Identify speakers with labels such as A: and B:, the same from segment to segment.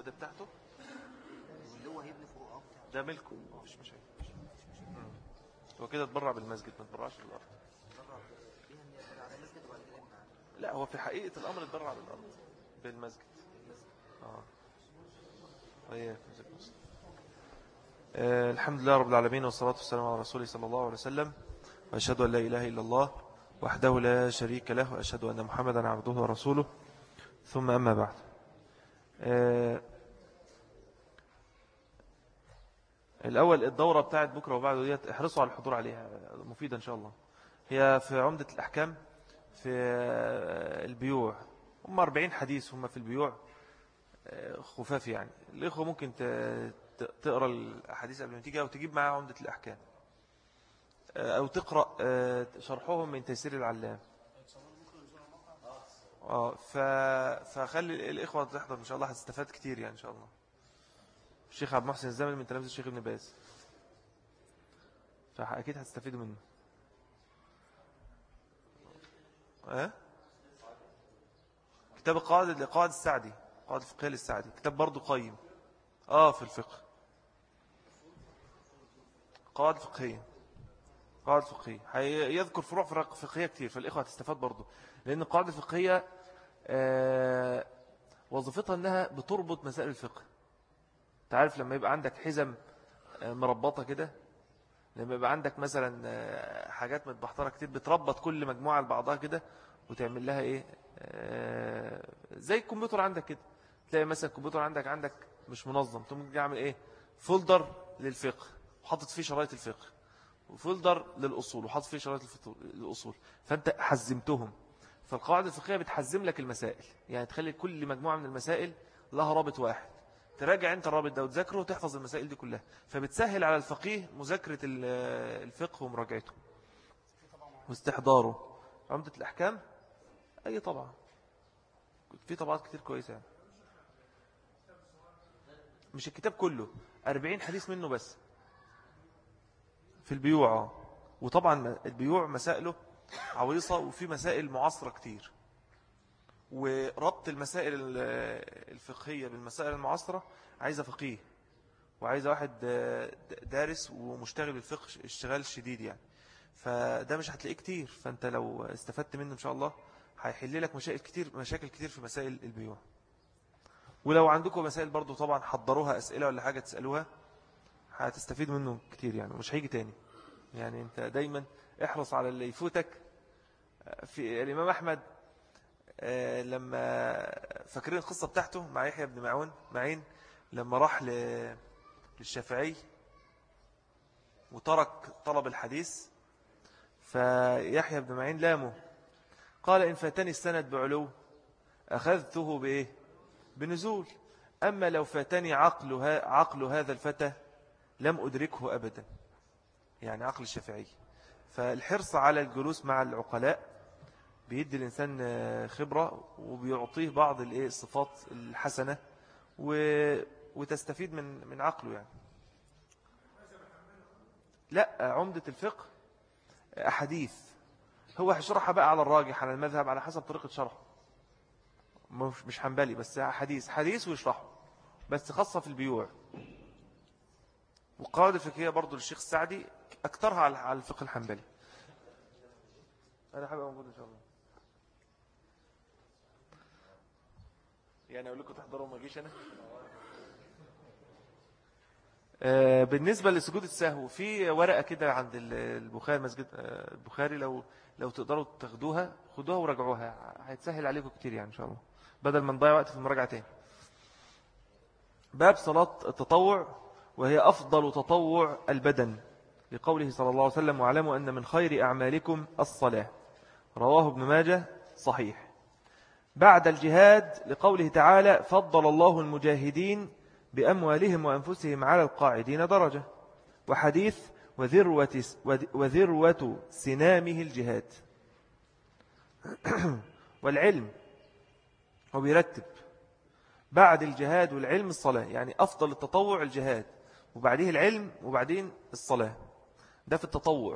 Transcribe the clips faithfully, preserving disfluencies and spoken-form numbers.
A: ده بتاعته
B: اللي هو هيبني فوق اه
A: ده ملكه مش مش هو كده اتبرع بالمسجد ما اتبرعش بالارض. لا هو في حقيقة الامر اتبرع بالارض بالمسجد. اه طيب آه الحمد لله رب العالمين والصلاة والسلام على رسوله صلى الله عليه وسلم، وأشهد أن لا إله إلا الله وحده لا شريك له، وأشهد أن محمدا عبده ورسوله، ثم أما بعد. آه الأول الدورة بتاعت بكرة وبعده ديت احرصوا على الحضور عليها، مفيدة إن شاء الله. هي في عمدة الأحكام في البيوع، هم أربعين حديث هم في البيوع خفاف يعني. الإخوة ممكن تقرأ الحديث قبل ما تيجي أو تجيب معها عمدة الأحكام أو تقرأ شرحهم من تيسير العلام. اه ف... فخلي الإخوة تحضر إن شاء الله، هتستفاد كتير يعني إن شاء الله. الشيخ عبد المحسن الزمن من تلاميذ الشيخ ابن باز، فأكيد هتستفيدوا منه. أه؟ كتاب القواعد لقواعد السعدي، قواعد الفقهية للسعدي، كتاب برضو قيم اه في الفقه، قواعد فقهية قواعد فقهية يذكر فروع فقهية كتير، فالإخوة هتستفاد برضو، لأن القواعد الفقهية آه وظيفتها أنها بتربط مسائل الفقه. تعرف لما يبقى عندك حزم مربطة كده، لما يبقى عندك مثلا حاجات متبحترة كتير بتربط كل مجموعة لبعضها كده وتعمل لها ايه آه زي الكمبيوتر عندك كده. تلاقي مثلا الكمبيوتر عندك عندك مش منظم، تقوم تعمل ايه فولدر للفقه وحطت فيه شرايط الفقه، وفولدر للأصول وحط فيه شرايط الأصول، فأنت حزمتهم. فالقواعد الفقهية بتحزم لك المسائل، يعني تخلي كل مجموعة من المسائل لها رابط واحد، تراجع انت الرابط ده وتذاكره وتحفظ المسائل دي كلها، فبتسهل على الفقيه مذاكرة الفقه ومراجعته واستحضاره. عمدة الأحكام أي طبعا في طبعات كتير كويسة يعني. مش الكتاب كله، أربعين حديث منه بس في البيوع. وطبعا البيوع مسائله عويصة وفي مسائل معاصرة كتير، وربط المسائل الفقهية بالمسائل المعاصرة عايزة فقيه وعايزة واحد دارس ومشتغل بالفقه اشتغال شديد يعني، فده مش هتلاقيه كتير. فانت لو استفدت منه ان شاء الله هيحل لك مشاكل كتير مشاكل كتير في مسائل البيوع. ولو عندكم مسائل برضو طبعا حضروها أسئلة ولا حاجة تسألوها هتستفيد منه كتير يعني، مش هيجي تاني يعني. انت دايما احرص على اللي يفوتك. في الإمام أحمد لما فاكرين القصة بتاعته مع يحيى بن معون معين، لما راح للشافعي وترك طلب الحديث، فيحيى بن معين لامه قال إن فاتني السند بعلو أخذته بإيه بنزول، أما لو فاتني عقل, عقل هذا الفتى لم أدركه أبدا، يعني عقل الشافعي. فالحرص على الجلوس مع العقلاء بيدي الإنسان خبرة وبيعطيه بعض الصفات الحسنة وتستفيد من من عقله يعني. لا عمدة الفقه أحاديث، هو هيشرحها بقى على الراجح على المذهب على حسب طريقة شرحه، مش مش حنبلي بس حديث حديث ويشرحه بس خاصة في البيوع. والقواعد الفقهية برضو للشيخ السعدي أكثرها على الفقه الحنبلي. أنا حابب موجود إن شاء الله يعني أقول لكم تحضروا ما جيش أنا. آه بالنسبة لسجود السهو في ورقة كده عند البخاري مسجد البخاري، لو لو تقدروا تاخدوها خدوها وراجعوها هيتسهل عليكم كتير يعني إن شاء الله، بدل ما نضيع وقت في المراجعة تاني. باب صلاة التطوع وهي أفضل تطوع البدن، لقوله صلى الله عليه وسلم واعلموا أن من خير أعمالكم الصلاة، رواه ابن ماجه صحيح. بعد الجهاد لقوله تعالى فضل الله المجاهدين بأموالهم وأنفسهم على القاعدين درجة، وحديث وذروة, وذروة سنامه الجهاد. والعلم هو بيرتب بعد الجهاد والعلم الصلاة، يعني أفضل التطوع الجهاد وبعديه العلم وبعدين الصلاة، ده في التطوع.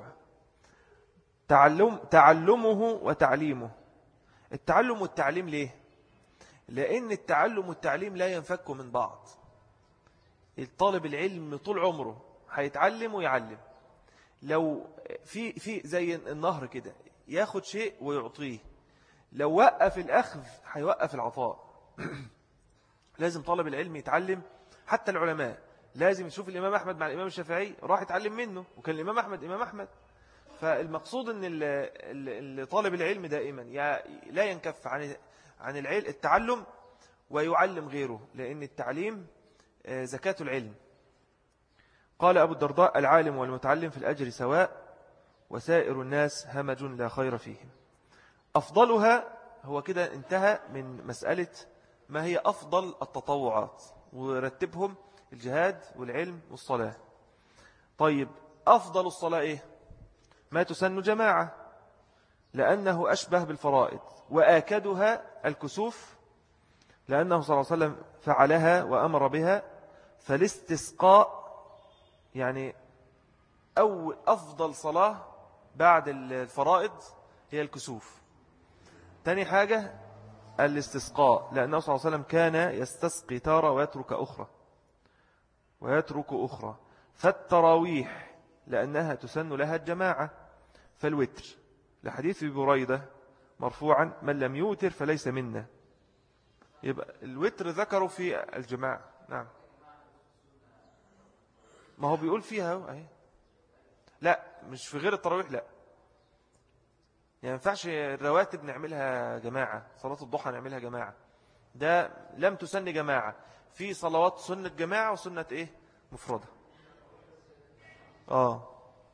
A: تعلم تعلمه وتعليمه، التعلم والتعليم ليه؟ لأن التعلم والتعليم لا ينفكوا من بعض. الطالب العلم طول عمره هيتعلم ويعلم. لو في في زي النهر كده ياخد شيء ويعطيه، لو وقف الأخذ هيوقف العطاء. لازم طالب العلم يتعلم. حتى العلماء لازم يشوف الإمام أحمد مع الإمام الشافعي، راح يتعلم منه، وكان الإمام أحمد إمام أحمد. فالمقصود أن طالب العلم دائما لا ينكف عن عن العلم التعلم ويعلم غيره، لأن التعليم زكاة العلم. قال أبو الدرداء: العالم والمتعلم في الأجر سواء، وسائر الناس همج لا خير فيهم. أفضلها، هو كده انتهى من مسألة ما هي أفضل التطوعات، ورتبهم: الجهاد والعلم والصلاة. طيب، أفضل الصلاة إيه؟ ما تسن جماعة، لأنه أشبه بالفرائض. وآكدها الكسوف، لأنه صلى الله عليه وسلم فعلها وأمر بها. فالاستسقاء يعني أو أفضل صلاة بعد الفرائض هي الكسوف. تاني حاجة الاستسقاء، لأنه صلى الله عليه وسلم كان يستسقي تارة ويترك أخرى ويترك أخرى. فالتراويح لأنها تسن لها الجماعة. فالوتر لحديث بريدة مرفوعا: من لم يوتر فليس منا. يبقى الوتر ذكروا في الجماعة. نعم، ما هو بيقول فيها اهي. لا، مش في غير التراويح، لا. يعني ينفعش الرواتب نعملها جماعة، صلاة الضحى نعملها جماعة، ده لم تسن جماعة. في صلوات سنة جماعة وسنة ايه مفردة. اه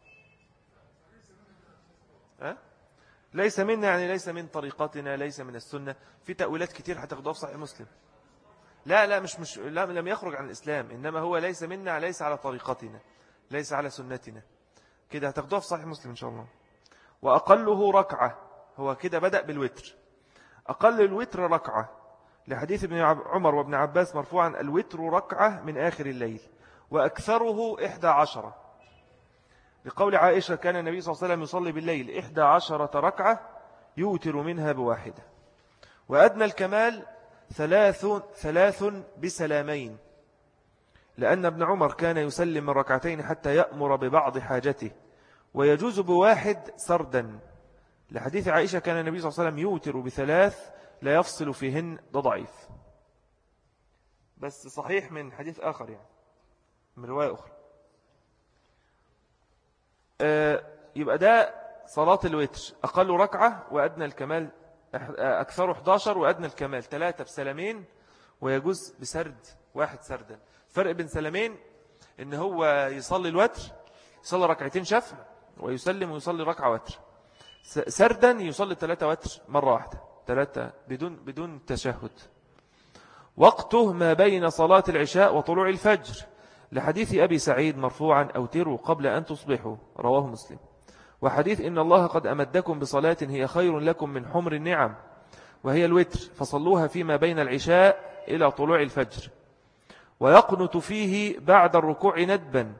A: أه؟ ليس منا يعني ليس من طريقتنا، ليس من السنة. في تأويلات كتير هتاخدوها في صحيح مسلم. لا لا مش مش لا لم يخرج عن الإسلام، إنما هو ليس منا، ليس على طريقتنا، ليس على سنتنا. كده هتاخدوها في صحيح مسلم إن شاء الله. وأقله ركعة، هو كده بدأ بالوتر. أقل الوتر ركعة، لحديث ابن عمر وابن عباس مرفوعا: الوتر ركعة من آخر الليل، وأكثره إحدى عشرة. لقول عائشة: كان النبي صلى الله عليه وسلم يصلي بالليل إحدى عشرة ركعة يوتر منها بواحدة. وأدنى الكمال ثلاث, ثلاث بسلامين، لأن ابن عمر كان يسلم من ركعتين حتى يأمر ببعض حاجته، ويجوز بواحد سردا. لحديث عائشة: كان النبي صلى الله عليه وسلم يوتر بثلاث لا يفصل فيهن. ده ضعيف، بس صحيح من حديث آخر، يعني من رواية أخرى. آه يبقى ده صلاة الوتر، أقل ركعة وأدنى الكمال أكثر إحدى عشر وأدنى الكمال ثلاثة بسلامين، ويجوز بسرد واحد سردا. فرق بين سلامين إن هو يصلي الوتر، يصلي ركعتين شفع ويسلم ويصلي ركعة وتر. سردا يصلي ثلاثة وتر مرة واحدة، ثلاثة بدون بدون تشهد. وقته ما بين صلاة العشاء وطلوع الفجر، لحديث أبي سعيد مرفوعا: أوتروا قبل أن تصبحوا، رواه مسلم. وحديث: إن الله قد أمدكم بصلاة هي خير لكم من حمر النعم، وهي الوتر، فصلوها فيما بين العشاء إلى طلوع الفجر. ويقنت فيه بعد الركوع ندبا،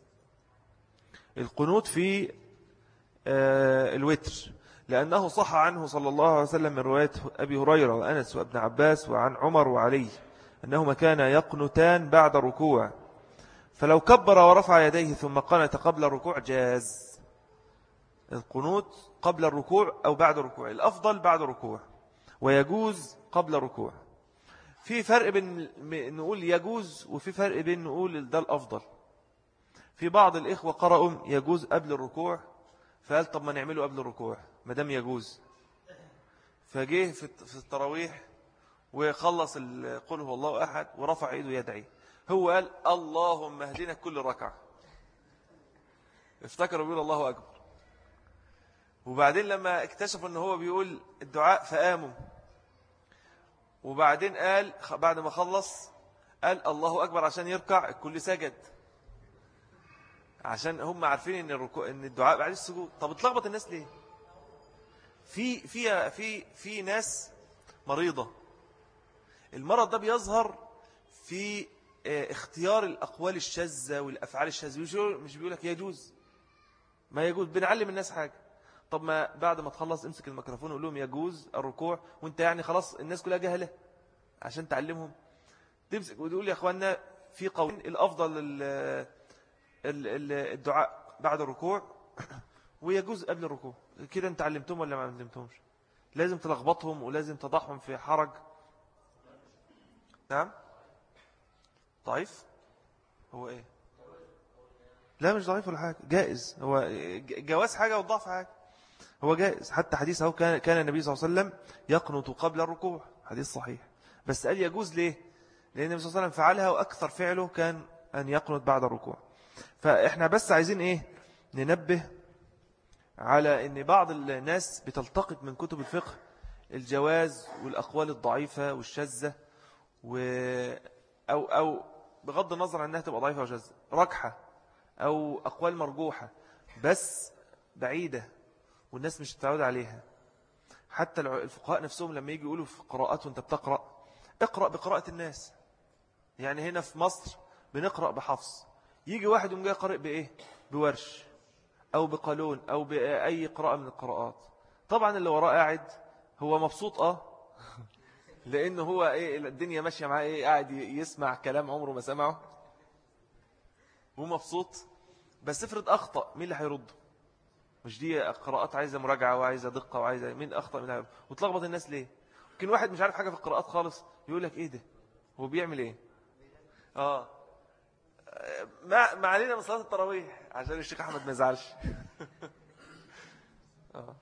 A: القنوت في الوتر، لأنه صح عنه صلى الله عليه وسلم من رواية أبي هريرة وأنس وابن عباس وعن عمر وعلي أنهما كان يقنتان بعد الركوع. فلو كبر ورفع يديه ثم قنت قبل الركوع جاز. القنوت قبل الركوع أو بعد الركوع، الأفضل بعد الركوع، ويجوز قبل الركوع. في فرق بين نقول يجوز، وفي فرق بين نقول ده الأفضل. في بعض الإخوة قرأوا يجوز قبل الركوع، فقال طب ما نعمله قبل الركوع مدام يجوز. فجيه في التراويح وخلص قل هو الله أحد ورفع إيده يدعي، هو قال اللهم اهدنا كل ركعة، افتكروا بيقول الله أكبر. وبعدين لما اكتشفوا أنه هو بيقول الدعاء فآموا، وبعدين قال بعد ما خلص قال الله أكبر عشان يركع، الكل سجد، عشان هم عارفين ان الركوع ان الدعاء بعد السجود. طب اتلخبط الناس ليه؟ في في في في ناس مريضة، المرض ده بيظهر في اختيار الأقوال الشاذة والأفعال الشاذة. مش بيقول لك يجوز، ما يجوز، بنعلم الناس حاجة. طب ما بعد ما تخلص امسك الميكروفون وقول لهم يجوز الركوع، وانت يعني خلاص الناس كلها جهلة. عشان تعلمهم تمسك وتقول يا أخوانا في قول الأفضل ال- ال- ال- الدعاء بعد الركوع ويجوز قبل الركوع. كده انت علمتهم ولا ما علمتهمش؟ لازم تلخبطهم ولازم تضعهم في حرج. نعم ضعيف. هو ايه؟ لا مش ضعيف ولا حاجة، جائز. هو ج- جواز حاجة والضعف حاجة. هو جائز. حتى حديث اهو كان كان النبي صلى الله عليه وسلم يقنط قبل الركوع، حديث صحيح. بس قال يجوز ليه؟ لأن النبي صلى الله عليه وسلم فعلها وأكثر فعله كان أن يقنط بعد الركوع. فإحنا بس عايزين إيه؟ ننبه على أن بعض الناس بتلتقط من كتب الفقه الجواز والأقوال الضعيفة والشاذة و... أو, أو بغض النظر عن أنها تبقى ضعيفة وشاذة ركحة أو أقوال مرجوحة بس بعيدة والناس مش تتعود عليها. حتى الفقهاء نفسهم لما يجي يقولوا في قراءات وانت بتقرأ اقرأ بقراءة الناس. يعني هنا في مصر بنقرأ بحفص، يجي واحد يوم جاي قارئ بإيه؟ بورش أو بقالون أو بأي قراءة من القراءات. طبعا اللي وراه قاعد هو مبسوط اه لأنه هو إيه الدنيا ماشية معاه إيه قاعد يسمع كلام عمره ما سمعه ومبسوط. بس افرض أخطأ مين اللي هيرده؟ مش دي قراءات عايزة مراجعة وعايزة دقة وعايزة مين أخطأ من هذا وتلخبط الناس ليه؟ ممكن واحد مش عارف حاجة في القراءات خالص يقول لك إيه ده؟ هو بيعمل إيه؟ آه ما ما علينا من صلاة التراويح عشان الشيخ أحمد ما يزعلش. آه.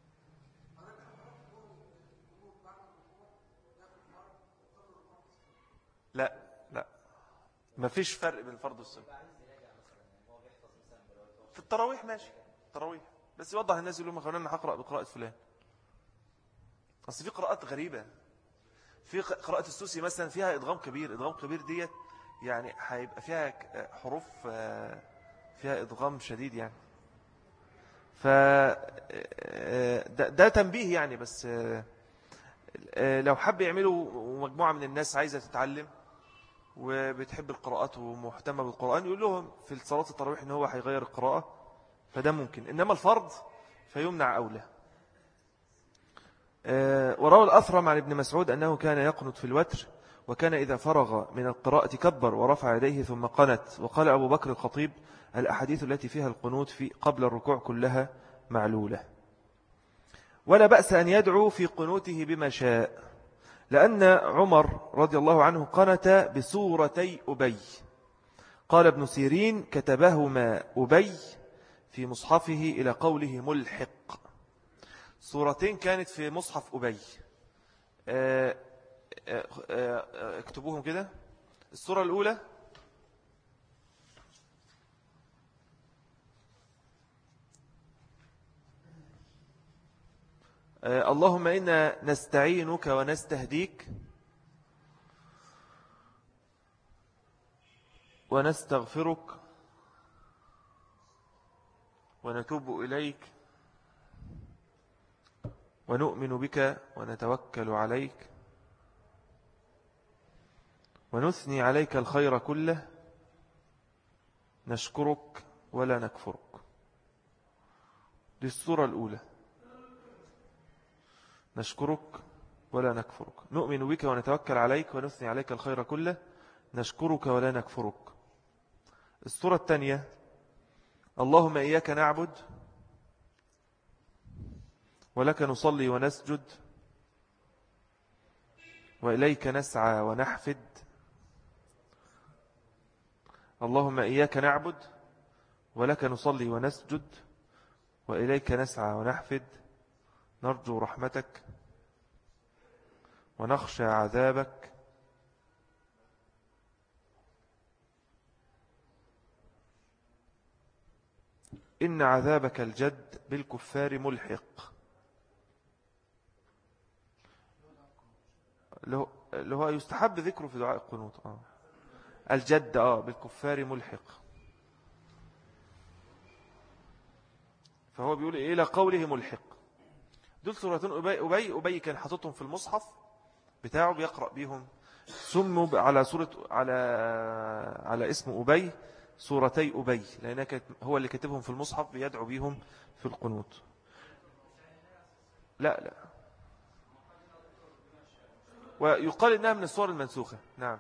A: لا لا ما فيش فرق بين الفرض والسنة في التراويح. ماشي التراويح بس يوضح الناس يقولوا ما خلونا هقرأ بقراءة فلان. أصل في قراءات غريبة. في قراءة السوسي مثلا فيها إدغام كبير. إدغام كبير ديت يعني هيبقى فيها حروف فيها إدغام شديد يعني. ف ده, ده تنبيه يعني. بس لو حب يعملوا مجموعة من الناس عايزة تتعلم وبتحب القراءات ومهتمة بالقرآن يقول لهم في صلاة التراويح إن هو هيغير القراءة فده ممكن. إنما الفرض فيمنع أولى. وروى الأثرم عن ابن مسعود أنه كان يقنط في الوتر وكان إذا فرغ من القراءة كبر ورفع يديه ثم قنت. وقال أبو بكر الخطيب الأحاديث التي فيها القنوت في قبل الركوع كلها معلولة. ولا بأس أن يدعو في قنوته بما شاء لأن عمر رضي الله عنه قنت بسورتي أبي. قال ابن سيرين كتبهما أبي في مصحفه إلى قوله ملحق. سورتين كانت في مصحف أبي. اكتبوهم كده. السورة الأولى اللهم إنا نستعينك ونستهديك ونستغفرك ونتوب إليك ونؤمن بك ونتوكل عليك ونثني عليك الخير كله نشكرك ولا نكفرك. دي السورة الأولى. نشكرك ولا نكفرك نؤمن بك ونتوكل عليك ونثني عليك الخير كله نشكرك ولا نكفرك. السورة الثانية اللهم إياك نعبد ولك نصلي ونسجد وإليك نسعى ونحفد. اللهم إياك نعبد ولك نصلي ونسجد وإليك نسعى ونحفد نرجو رحمتك ونخشى عذابك إن عذابك الجد بالكفار ملحق. اللي هو يستحب ذكره في دعاء القنوت. آه. الجد آه بالكفار ملحق. فهو بيقول إيه إلى قوله ملحق. دول سورتين أبي أبي, أبي كان حاططهم في المصحف بتاعه بيقرأ بيهم. سموا على سورة على على اسم أبي سورتي أبي لأنه هو اللي كتبهم في المصحف بيدعو بيهم في القنوت. لا لا ويقال إنها من الصور المنسوخة. نعم.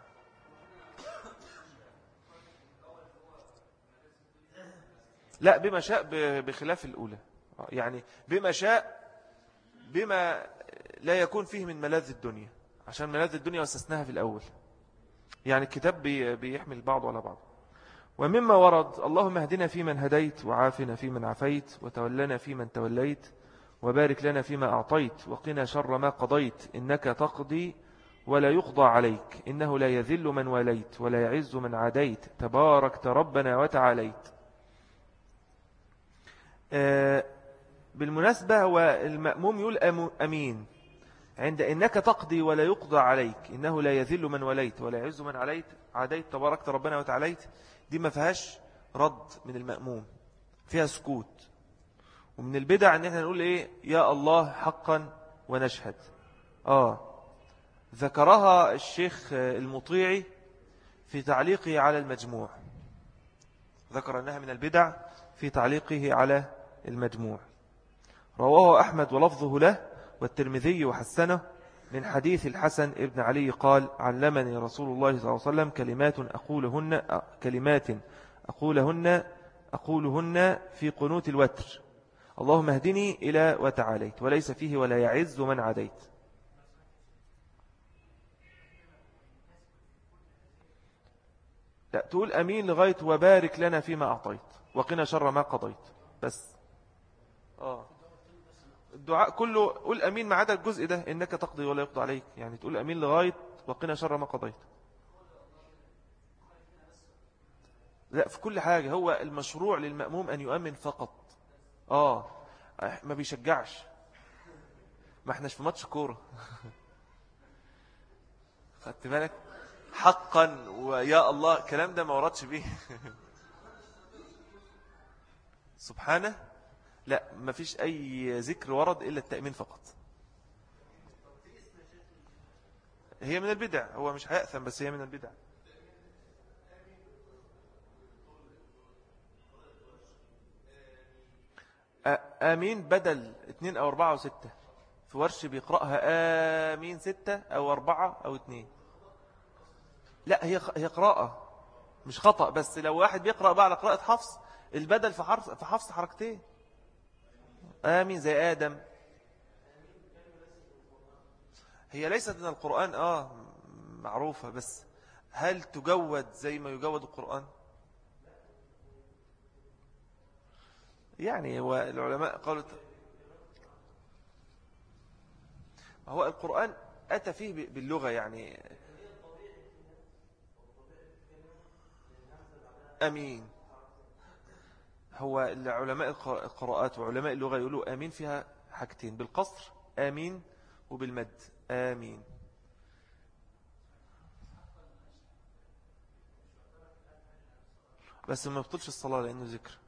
A: لا بما شاء بخلاف الأولى، يعني بما شاء بما لا يكون فيه من ملاذ الدنيا، عشان ملاذ الدنيا وسسناها في الأول، يعني الكتاب بيحمل بعض على بعض. ومما ورد: اللهم اهدنا فيمن هديت، وعافنا فيمن عافيت، وتولنا فيمن توليت، وبارك لنا فيما أعطيت، وقنا شر ما قضيت، إنك تقضي ولا يقضى عليك، إنه لا يذل من واليت ولا يعز من عاديت، تباركت ربنا وتعاليت. آه بالمناسبة هو المأموم يقول أمين عند إنك تقضي ولا يقضى عليك، إنه لا يذل من وليت ولا يعز من عليت عاديت، تباركت ربنا وتعاليت. دي ما فيهاش رد من المأموم، فيها سكوت. ومن البدع ان احنا نقول ايه يا الله حقا ونشهد. آه ذكرها الشيخ المطيعي في تعليقه على المجموع، ذكر أنها من البدع في تعليقه على المجموع. رواه أحمد ولفظه له والترمذي وحسنه من حديث الحسن ابن علي قال: علمني رسول الله صلى الله عليه وسلم كلمات أقولهن كلمات أقولهن أقولهن في قنوت الوتر: اللهم اهدني إلى وتعاليت، وليس فيه ولا يعز من عاديت. لا تقول أمين لغاية وبارك لنا فيما أعطيت وقنا شر ما قضيت بس. آه الدعاء كله قول أمين ما عدا الجزء ده إنك تقضي ولا يقضى عليك، يعني تقول أمين لغاية وقنا شر ما قضيت. لا في كل حاجة، هو المشروع للمأموم أن يؤمن فقط. آه ما بيشجعش، ما احناش في ماتش كورة. خدت بالك حقا ويا الله كلام ده ما وردش به. سبحانه لا ما فيش أي ذكر ورد إلا التأمين فقط. هي من البدع، هو مش هيأثم بس هي من البدع. آمين بدل اثنين أو أربعة أو ستة، في ورش بيقرأها آمين ستة أو أربعة أو اثنين. لا هي هي قراءة مش خطأ، بس لو واحد بيقرأ بقى على قراءة حفص البدل في حفص في حفص حركتين. آمين زي آدم. هي ليست من القرآن آه معروفة، بس هل تجود زي ما يجود القرآن؟ يعني هو العلماء قالوا هو القرآن أتى فيه باللغة يعني أمين. هو العلماء القراءات وعلماء اللغة يقولوا آمين فيها حاجتين، بالقصر آمين وبالمد آمين. بس ما يبطلش الصلاة لأنه ذكر.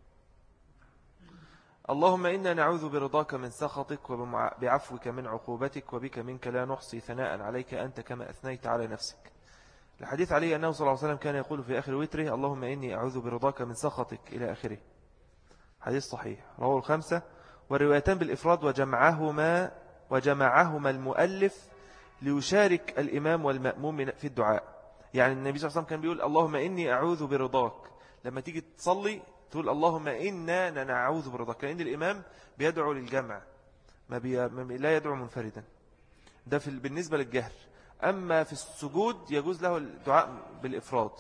A: اللهم إنا نعوذ برضاك من سخطك وبعفوك من عقوبتك وبك منك لا نحصي ثناء عليك أنت كما أثنيت على نفسك. الحديث عليه أنه صلى الله عليه وسلم كان يقول في آخر وتره: اللهم إني أعوذ برضاك من سخطك إلى آخره. حديث صحيح رواه الخمسة، والروايتان بالإفراد، وجمعهما وجمعهما المؤلف ليشارك الإمام والمأموم في الدعاء. يعني النبي صلى الله عليه وسلم كان بيقول: اللهم إني أعوذ برضاك. لما تيجي تصلي تقول اللهم إنا نعوذ برضاك، لأن الإمام بيدعو للجمع ما بي... لا يدعو منفردا. ده في بالنسبة للجهر. أما في السجود يجوز له الدعاء بالإفراد.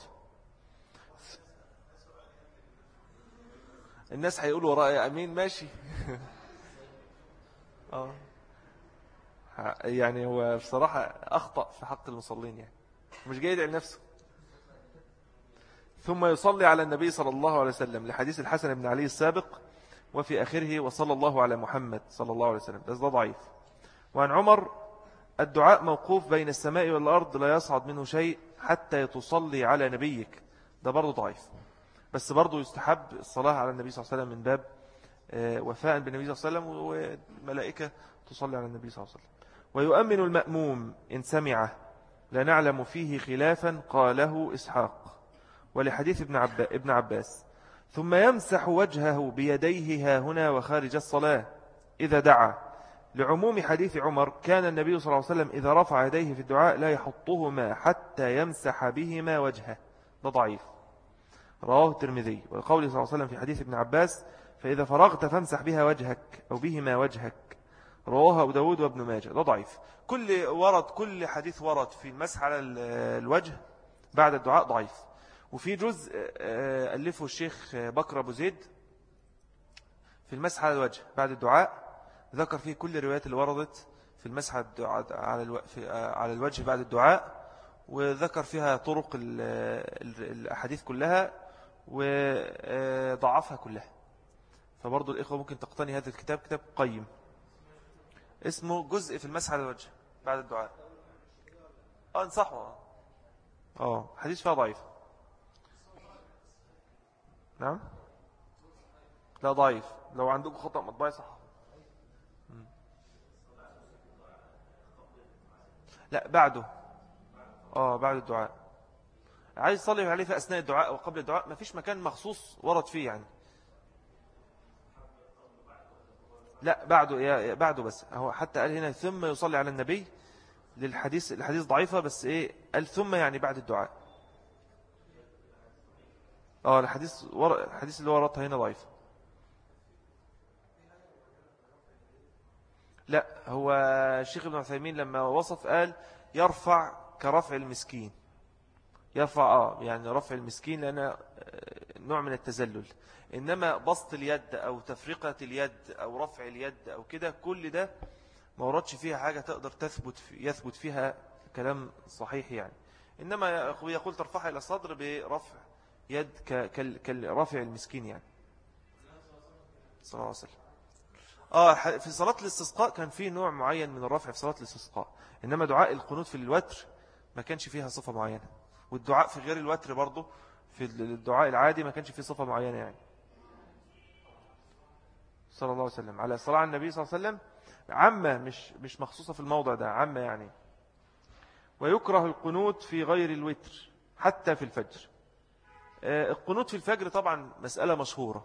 A: الناس هيقولوا وراء أمين ماشي. آه. يعني هو بصراحة أخطأ في حق المصلين، يعني مش جاي يدعي لنفسه. ثم يصلي على النبي صلى الله عليه وسلم لحديث الحسن بن علي السابق، وفي آخره وصلى الله على محمد صلى الله عليه وسلم، بس ده ضعيف. وعن عمر: الدعاء موقوف بين السماء والأرض لا يصعد منه شيء حتى تصلي على نبيك. ده برضو ضعيف، بس برضو يستحب الصلاة على النبي صلى الله عليه وسلم من باب وفاء بالنبي صلى الله عليه وسلم، والملائكة تصلي على النبي صلى الله عليه وسلم. ويؤمن المأموم إن سمعه لا نعلم فيه خلافا قاله إسحاق، ولحديث ابن, عب... ابن عباس: ثم يمسح وجهه بيديه ها هنا وخارج الصلاة إذا دعا، لعموم حديث عمر كان النبي صلى الله عليه وسلم إذا رفع يديه في الدعاء لا يحطهما حتى يمسح بهما وجهه. ده ضعيف، رواه الترمذي. وقوله صلى الله عليه وسلم في حديث ابن عباس فإذا فرغت فامسح بها وجهك أو بهما وجهك، رواه أبو داود وابن ماجه. ده ضعيف. كل ورد كل حديث ورد في المسح على الوجه بعد الدعاء ضعيف. وفي جزء ألفه الشيخ بكر أبو زيد في المسح على الوجه بعد الدعاء، ذكر فيه كل الروايات اللي وردت في المسح على الوجه بعد الدعاء، وذكر فيها طرق الأحاديث كلها وضعفها كلها. فبرضو الإخوة ممكن تقتني هذا الكتاب، كتاب قيم اسمه جزء في المسح على الوجه بعد الدعاء. اه انصحوا. اه حديث فيها ضعيف. نعم لا ضعيف، لو عندكم خطأ مطبعي صح. لا بعده، اه بعد الدعاء. عايز يصلي عليه في أثناء الدعاء وقبل الدعاء، ما فيش مكان مخصوص ورد فيه يعني. لا بعده، يا بعده بس. هو حتى قال هنا ثم يصلي على النبي للحديث، الحديث ضعيفة بس ايه قال ثم يعني بعد الدعاء. اه الحديث ور... الحديث اللي وردها هنا ضعيف. لا هو الشيخ ابن عثيمين لما وصف قال يرفع كرفع المسكين، يرفع اه يعني رفع المسكين لأنه نوع من التزلل. إنما بسط اليد أو تفرقة اليد أو رفع اليد أو كده، كل ده ما وردش فيها حاجة تقدر تثبت في يثبت فيها كلام صحيح يعني. إنما يقول ترفعها إلى الصدر برفع يد كرفع المسكين يعني. صلى الله عليه وسلم. آه في صلاة الاستسقاء كان فيه نوع معين من الرفع في صلاة الاستسقاء، إنما دعاء القنوت في الوتر ما كانش فيها صفة معينة، والدعاء في غير الوتر برضه في الدعاء العادي ما كانش فيه صفة معينة يعني. صلى الله عليه وسلم. على الصلاة على النبي صلى الله عليه وسلم عامة، مش مش مخصوصة في الموضع ده، عامة يعني. ويكره القنوت في غير الوتر حتى في الفجر. القنوت في الفجر طبعا مسألة مشهورة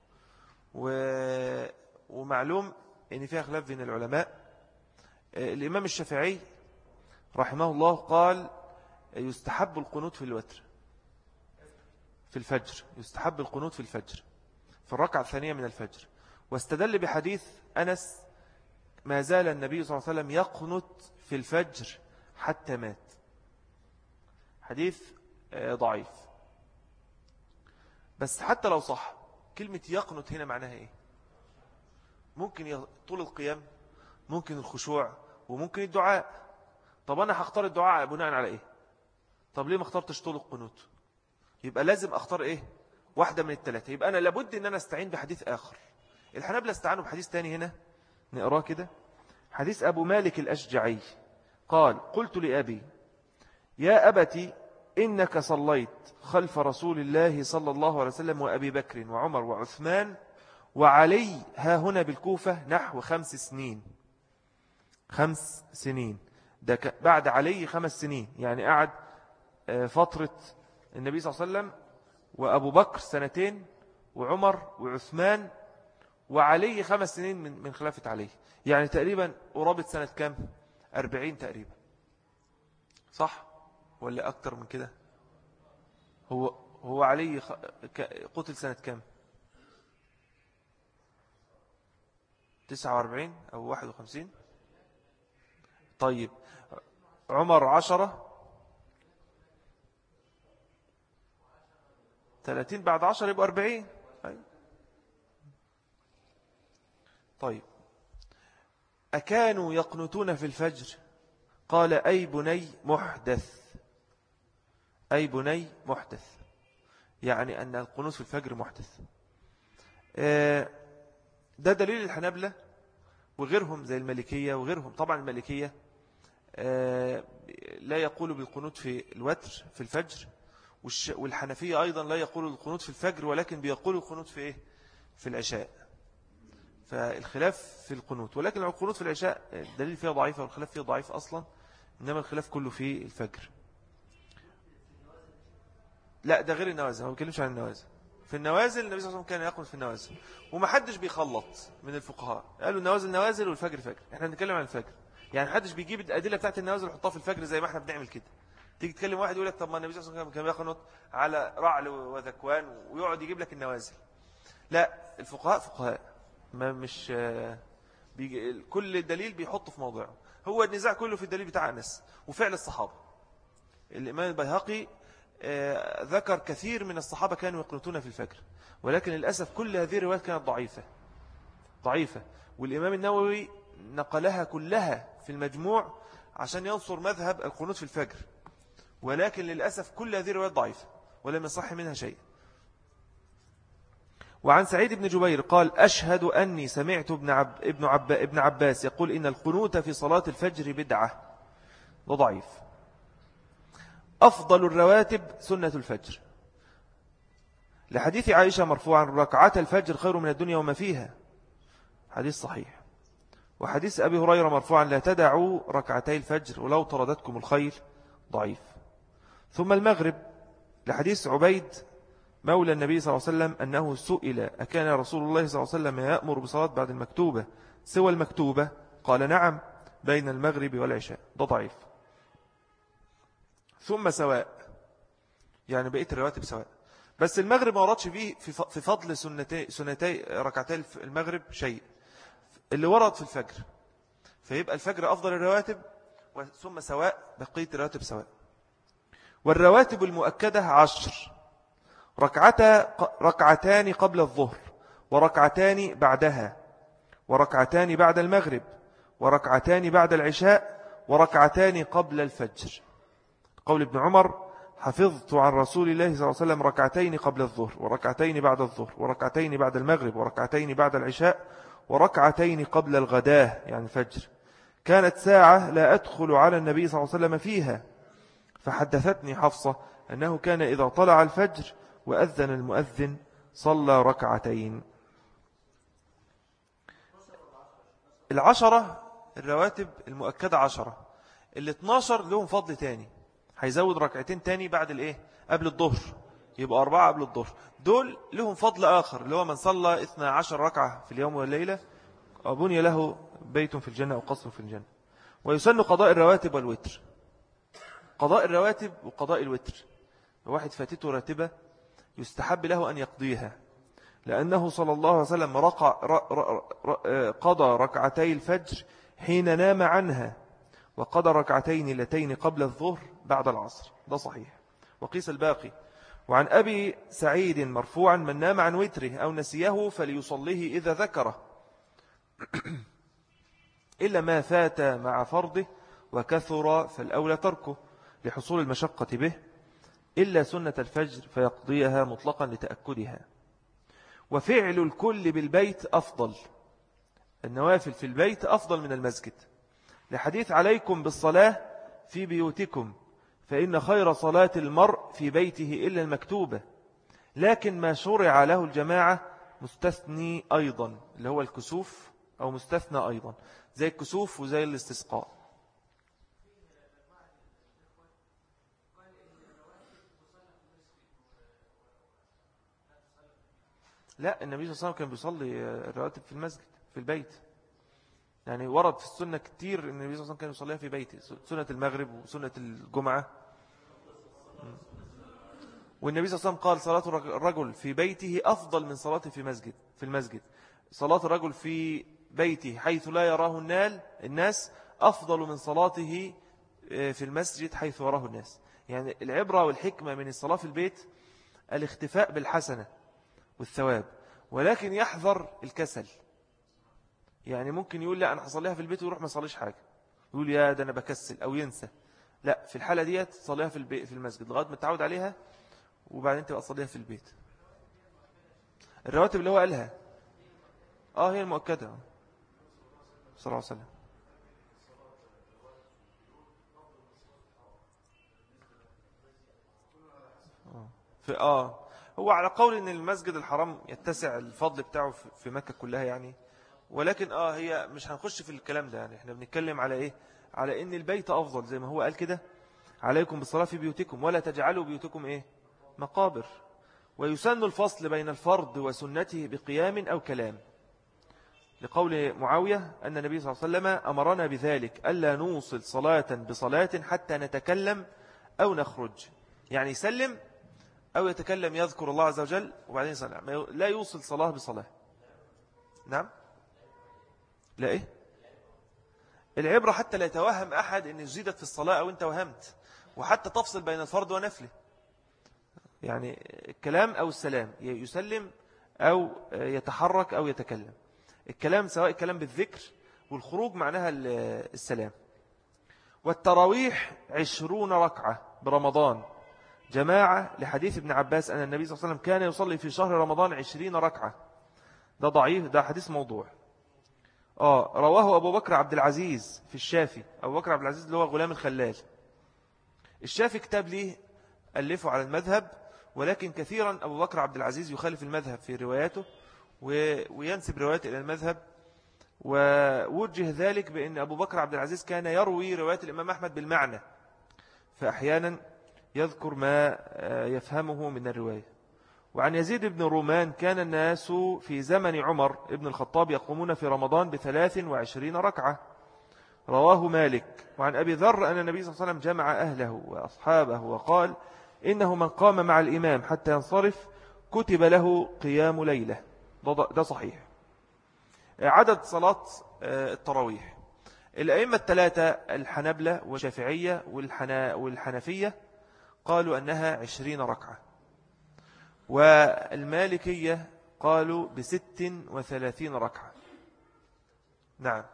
A: و... ومعلوم ان فيها خلاف بين العلماء. الإمام الشافعي رحمه الله قال يستحب القنوت في الوتر في الفجر، يستحب القنوت في الفجر في الركعة الثانية من الفجر، واستدل بحديث أنس ما زال النبي صلى الله عليه وسلم يقنت في الفجر حتى مات. حديث ضعيف، بس حتى لو صح كلمة يقنت هنا معناها إيه؟ ممكن طول القيام، ممكن الخشوع، وممكن الدعاء. طب أنا هختار الدعاء بناء على إيه؟ طب ليه ما اخترتش طول القنوت؟ يبقى لازم أختار إيه؟ واحدة من الثلاثة. يبقى أنا لابد أن أنا استعين بحديث آخر. الحنابلة استعانوا بحديث تاني هنا نقراه كده. حديث أبو مالك الأشجعي قال قلت لأبي يا أبتي إنك صليت خلف رسول الله صلى الله عليه وسلم وأبي بكر وعمر وعثمان وعلي ها هنا بالكوفة نحو خمس سنين. خمس سنين ده بعد علي خمس سنين، يعني قعد فترة النبي صلى الله عليه وسلم وأبو بكر سنتين وعمر وعثمان وعلي خمس سنين من من خلافة علي، يعني تقريبا قرابة سنة كام؟ أربعين تقريبا، صح ولا أكتر من كده؟ هو هو علي قتل سنة كام؟ تسعة وأربعين أو واحد وخمسين. طيب عمر عشرة، ثلاثين بعد عشر يبقى أربعين. طيب أكانوا يقنتون في الفجر؟ قال أي بني محدث، أي بني محدث، يعني أن القنوت في الفجر محدث. ده دليل الحنابلة وغيرهم زي المالكية وغيرهم. طبعا المالكية لا يقول بالقنوت في الوتر في الفجر، والحنفية أيضا لا يقول القنوت في الفجر، ولكن بيقول القنوت في إيه؟ في العشاء. فالخلاف في القنوت، ولكن القنوت في العشاء الدليل فيها ضعيفة والخلاف فيها ضعيف أصلا، إنما الخلاف كله في الفجر. لا ده غير النوازل، ما بيتكلمش عن النوازل. في النوازل النبي صلى الله عليه وسلم كان يقنط في النوازل، ومحدش بيخلط من الفقهاء، قالوا النوازل نوازل والفجر فجر. احنا بنتكلم عن الفجر، يعني محدش بيجيب الأدلة بتاعت النوازل ويحطها في الفجر زي ما احنا بنعمل كده. تيجي تكلم واحد يقول لك طب ما النبي صلى الله عليه وسلم كان بيقنط على رعل وذكوان، ويقعد يجيب لك النوازل. لا، الفقهاء فقهاء، ما مش بيجي كل دليل بيحطه في موضعه. هو النزاع كله في الدليل بتاع أنس وفعل الصحابة. الإمام البيهقي ذكر كثير من الصحابة كانوا يقنطون في الفجر، ولكن للأسف كل هذه الروايات كانت ضعيفة ضعيفة والإمام النووي نقلها كلها في المجموع عشان ينصر مذهب القنوت في الفجر، ولكن للأسف كل هذه الروايات ضعيفة ولم يصح منها شيء. وعن سعيد بن جبير قال أشهد أني سمعت ابن, عب ابن, عب ابن عباس يقول إن القنوت في صلاة الفجر بدعة. ده ضعيف. أفضل الرواتب سنة الفجر، لحديث عائشة مرفوعا ركعات الفجر خير من الدنيا وما فيها، حديث صحيح. وحديث أبي هريرة مرفوعا لا تدعوا ركعتي الفجر ولو طردتكم الخيل، ضعيف. ثم المغرب، لحديث عبيد مولى النبي صلى الله عليه وسلم أنه سئل أكان رسول الله صلى الله عليه وسلم يأمر بصلاة بعد المكتوبة سوى المكتوبة؟ قال نعم بين المغرب والعشاء. ده ضعيف. ثم سواء، يعني بقية الرواتب سواء، بس المغرب ما وردش فيه في فضل سنتي, سنتي ركعتي المغرب شيء، اللي ورد في الفجر، فيبقى الفجر أفضل الرواتب، ثم سواء بقية الرواتب سواء. والرواتب المؤكدة عشر: ركعتا ركعتان قبل الظهر، وركعتان بعدها، وركعتان بعد المغرب، وركعتان بعد العشاء، وركعتان قبل الفجر. قول ابن عمر حفظت عن رسول الله صلى الله عليه وسلم ركعتين قبل الظهر، وركعتين بعد الظهر، وركعتين بعد المغرب، وركعتين بعد العشاء، وركعتين قبل الغداة يعني الفجر. كانت ساعة لا أدخل على النبي صلى الله عليه وسلم فيها، فحدثتني حفصة أنه كان إذا طلع الفجر وأذن المؤذن صلى ركعتين. العشرة الرواتب المؤكدة عشرة، اللي اتناشر لهم فضل تاني، هيزود ركعتين تاني بعد الايه قبل الظهر، يبقى أربعة قبل الظهر. دول لهم فضل آخر، اللي هو من صلى اثنا عشر ركعة في اليوم والليلة بني له بيت في الجنة أو قصر في الجنة. ويسن قضاء الرواتب والوتر. قضاء الرواتب وقضاء الوتر، واحد فاتته راتبة يستحب له أن يقضيها، لأنه صلى الله عليه وسلم رقع قضى ركعتي الفجر حين نام عنها، وقضى ركعتين اللتين قبل الظهر بعد العصر. ده صحيح. وقيس الباقي. وعن أبي سعيد مرفوعا من نام عن وتره أو نسيه فليصليه إذا ذكره إلا ما فات مع فرضه وكثر فالأولى تركه لحصول المشقة به، إلا سنة الفجر فيقضيها مطلقا لتأكدها. وفعل الكل بالبيت أفضل، النوافل في البيت أفضل من المسجد، لحديث عليكم بالصلاة في بيوتكم فإن خير صلاة المرء في بيته إلا المكتوبة، لكن ما شرع له الجماعة مستثني أيضا، اللي هو الكسوف أو مستثنى أيضا، زي الكسوف وزي الاستسقاء. لا، النبي صلى الله عليه وسلم كان بيصلي الرواتب في المسجد في البيت، يعني ورد في السنة كتير ان النبي صلى الله عليه وسلم كان يصليها في بيته، سنة المغرب وسنة الجمعة. والنبي صلى الله عليه وسلم قال صلاة الرجل في بيته أفضل من صلاته في مسجد في المسجد. صلاة الرجل في بيته حيث لا يراه النال الناس أفضل من صلاته في المسجد حيث يراه الناس. يعني العبرة والحكمة من الصلاة في البيت الاختفاء بالحسنة والثواب، ولكن يحذر الكسل. يعني ممكن يقول لا أنا هصليها في البيت ويروح ما يصليش حاجة، يقول يا ده أنا بكسل أو ينسى. لا، في الحالة دي تصليها في البيت في المسجد لغاية ما تعود عليها، وبعدين تبقى تصليها في البيت. الرواتب اللي هو قالها آه هي المؤكدة صلى الله عليه وسلم. آه. في آه هو على قول ان المسجد الحرام يتسع الفضل بتاعه في مكة كلها يعني، ولكن اه هي مش هنخش في الكلام ده، يعني احنا بنتكلم على ايه، على ان البيت افضل زي ما هو قال كده عليكم بالصلاة في بيوتكم ولا تجعلوا بيوتكم ايه مقابر. ويسن الفصل بين الفرض وسنته بقيام أو كلام، لقول معاوية أن النبي صلى الله عليه وسلم أمرنا بذلك ألا نوصل صلاة بصلاة حتى نتكلم أو نخرج، يعني يسلم أو يتكلم يذكر الله عز وجل وبعدين يصلي، لا يوصل صلاة بصلاة. نعم، لا إيه العبرة حتى لا يتوهم أحد أن زيدت في الصلاة أو أنت وهمت، وحتى تفصل بين الفرض ونفله، يعني الكلام أو السلام، يسلم أو يتحرك أو يتكلم. الكلام سواء الكلام بالذكر، والخروج معناها السلام. والتراويح عشرون ركعة برمضان جماعة، لحديث ابن عباس أن النبي صلى الله عليه وسلم كان يصلي في شهر رمضان عشرين ركعة. ده ضعيف، ده حديث موضوع. آه رواه أبو بكر عبد العزيز في الشافي. أبو بكر عبد العزيز اللي هو غلام الخلال. الشافي كتاب ليه ألفه على المذهب، ولكن كثيرا أبو بكر عبد العزيز يخالف المذهب في رواياته وينسب روايته إلى المذهب، ووجه ذلك بأن أبو بكر عبد العزيز كان يروي رواية الإمام أحمد بالمعنى، فأحيانا يذكر ما يفهمه من الرواية. وعن يزيد بن رومان كان الناس في زمن عمر ابن الخطاب يقومون في رمضان بثلاث وعشرين ركعة، رواه مالك. وعن أبي ذر أن النبي صلى الله عليه وسلم جمع أهله وأصحابه وقال إنه من قام مع الإمام حتى ينصرف كتب له قيام ليلة. ده صحيح. عدد صلاة التراويح، الأئمة الثلاثة الحنبلة والشافعية والحنفية قالوا أنها عشرين ركعة، والمالكية قالوا بست وثلاثين ركعة. نعم.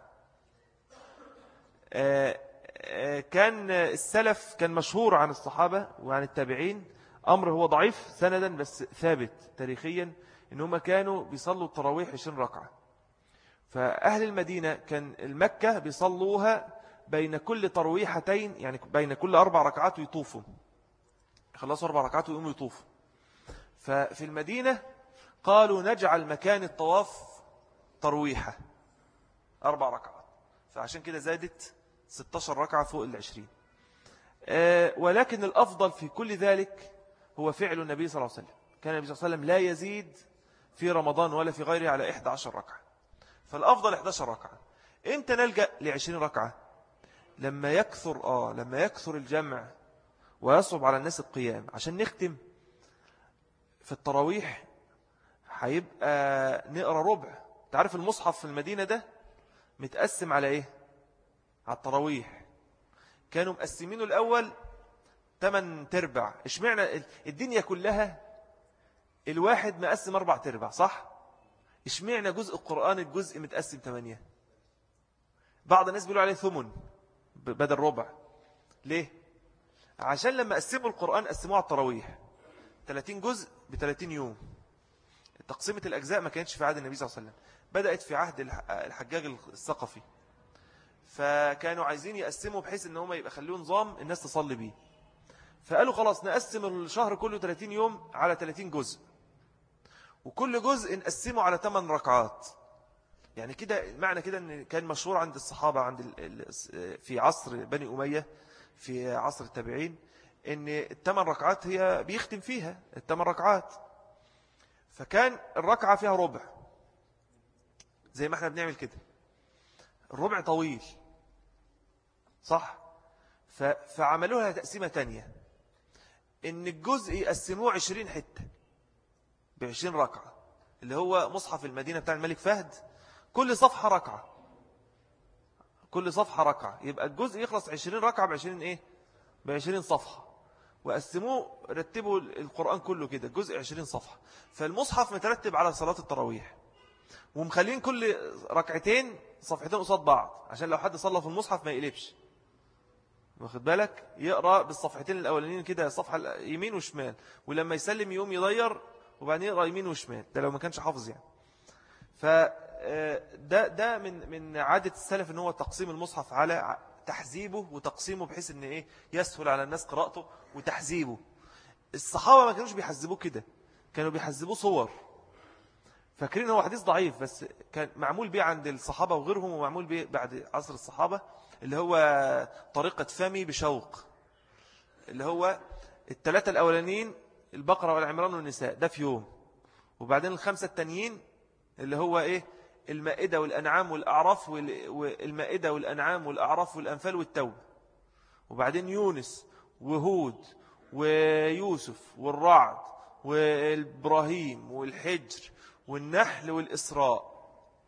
A: كان السلف كان مشهور عن الصحابة وعن التابعين أمر هو ضعيف سندا بس ثابت تاريخيا، إنهم كانوا بيصلوا التراويح عشرين ركعة. فأهل المدينة كان المكة بيصلوها بين كل ترويحتين، يعني بين كل أربع ركعات ويطوفوا، خلصوا أربع ركعات ويقوموا يطوفوا. ففي المدينة قالوا نجعل مكان الطواف ترويحة أربع ركعات، فعشان كده زادت ستة عشر ركعة فوق العشرين. أه ولكن الأفضل في كل ذلك هو فعل النبي صلى الله عليه وسلم. كان النبي صلى الله عليه وسلم لا يزيد في رمضان ولا في غيره على إحدى عشرة ركعة، فالأفضل إحدى عشرة ركعة. إمتى نلجأ لعشرين ركعة؟ لما يكثر آه لما يكثر الجمع ويصعب على الناس القيام. عشان نختم في التراويح هيبقى نقرأ ربع. تعرف المصحف في المدينة ده متقسم على إيه؟ على التراويح. كانوا مقسمينه الأول ثمان تربع. اشمعنى الدنيا كلها الواحد مقسم أربع تربع صح؟ اشمعنى جزء القرآن الجزء متقسم ثمانية؟ بعض الناس بيقولوا عليه ثمن بدل ربع. ليه؟ عشان لما قسموا القرآن قسموه على التراويح ثلاثين جزء بثلاثين يوم. تقسيمة الأجزاء ما كانتش في عهد النبي صلى الله عليه وسلم، بدأت في عهد الحجاج الثقفي، فكانوا عايزين يقسموا بحيث ان هم يبقى خلوه نظام الناس تصلي بيه. فقالوا خلاص نقسم الشهر كله ثلاثين يوم على ثلاثين جزء، وكل جزء نقسمه على ثمان ركعات. يعني كده معنى كده ان كان مشهور عند الصحابة عند في عصر بني أمية في عصر التابعين ان الثمان ركعات هي بيختم فيها الثمان ركعات، فكان الركعة فيها ربع زي ما احنا بنعمل كده. الربع طويل صح؟ فعملوا لها تقسيمة تانية ان الجزء يقسموه عشرين حتة بعشرين ركعة، اللي هو مصحف المدينة بتاع الملك فهد، كل صفحة ركعة، كل صفحة ركعة، يبقى الجزء يخلص عشرين ركعة بعشرين ايه؟ بعشرين صفحة. وقسموه رتبوا القرآن كله كده الجزء عشرين صفحة. فالمصحف مترتب على صلاة التراويح، ومخلين كل ركعتين صفحتين قصاد بعض عشان لو حد صلى في المصحف ما يقلبش، واخد بالك؟ يقرأ بالصفحتين الأولانيين كده صفحة يمين وشمال، ولما يسلم يوم يضير وبعدين يقرأ يمين وشمال، ده لو ما كانش حافظ يعني. فده ده من من عادة السلف ان هو تقسيم المصحف على تحزيبه وتقسيمه بحيث ان ايه يسهل على الناس قراءته وتحزيبه. الصحابة ما كانوش بيحزبوه كده، كانوا بيحزبوه صور. فاكرين هو حديث ضعيف بس كان معمول بيه عند الصحابة وغيرهم، ومعمول بيه بعد عصر الصحابة، اللي هو طريقة فمي بشوق، اللي هو الثلاثة الأولانيين البقرة والعمران والنساء، ده في يوم. وبعدين الخمسة التانيين اللي هو إيه؟ المائدة والأنعام والأعراف، والمائدة والأنعام والأعراف والأنفال والتوبة. وبعدين يونس وهود ويوسف والرعد والإبراهيم والحجر والنحل والإسراء،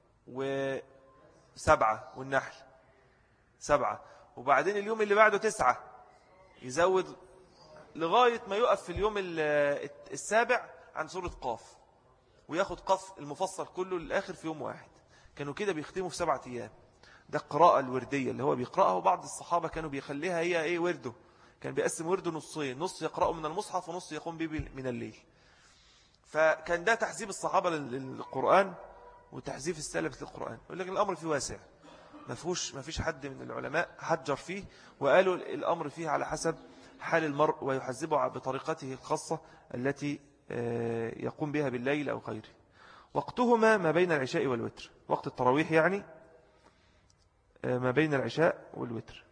A: وسبعة والنحل سبعة. وبعدين اليوم اللي بعده تسعة، يزود لغاية ما يقف في اليوم السابع عن سورة قاف، وياخد قاف المفصل كله للآخر في يوم واحد. كانوا كده بيختموا في سبعة أيام. ده القراءة الوردية اللي هو بيقرأها، وبعض الصحابة كانوا بيخليها هي إيه ورده. كان بيقسم ورده نصين، نص يقرأه من المصحف ونص يقوم به من الليل. فكان ده تحزيب الصحابة للقرآن وتحزيف السلف للقرآن. ولكن الأمر فيه واسع، ما فيهوش ما فيش حد من العلماء حجر فيه، وقالوا الأمر فيه على حسب حال المرء، ويحزبه بطريقته الخاصة التي يقوم بها بالليل أو غيره. وقتهما ما بين العشاء والوتر، وقت التراويح يعني ما بين العشاء والوتر.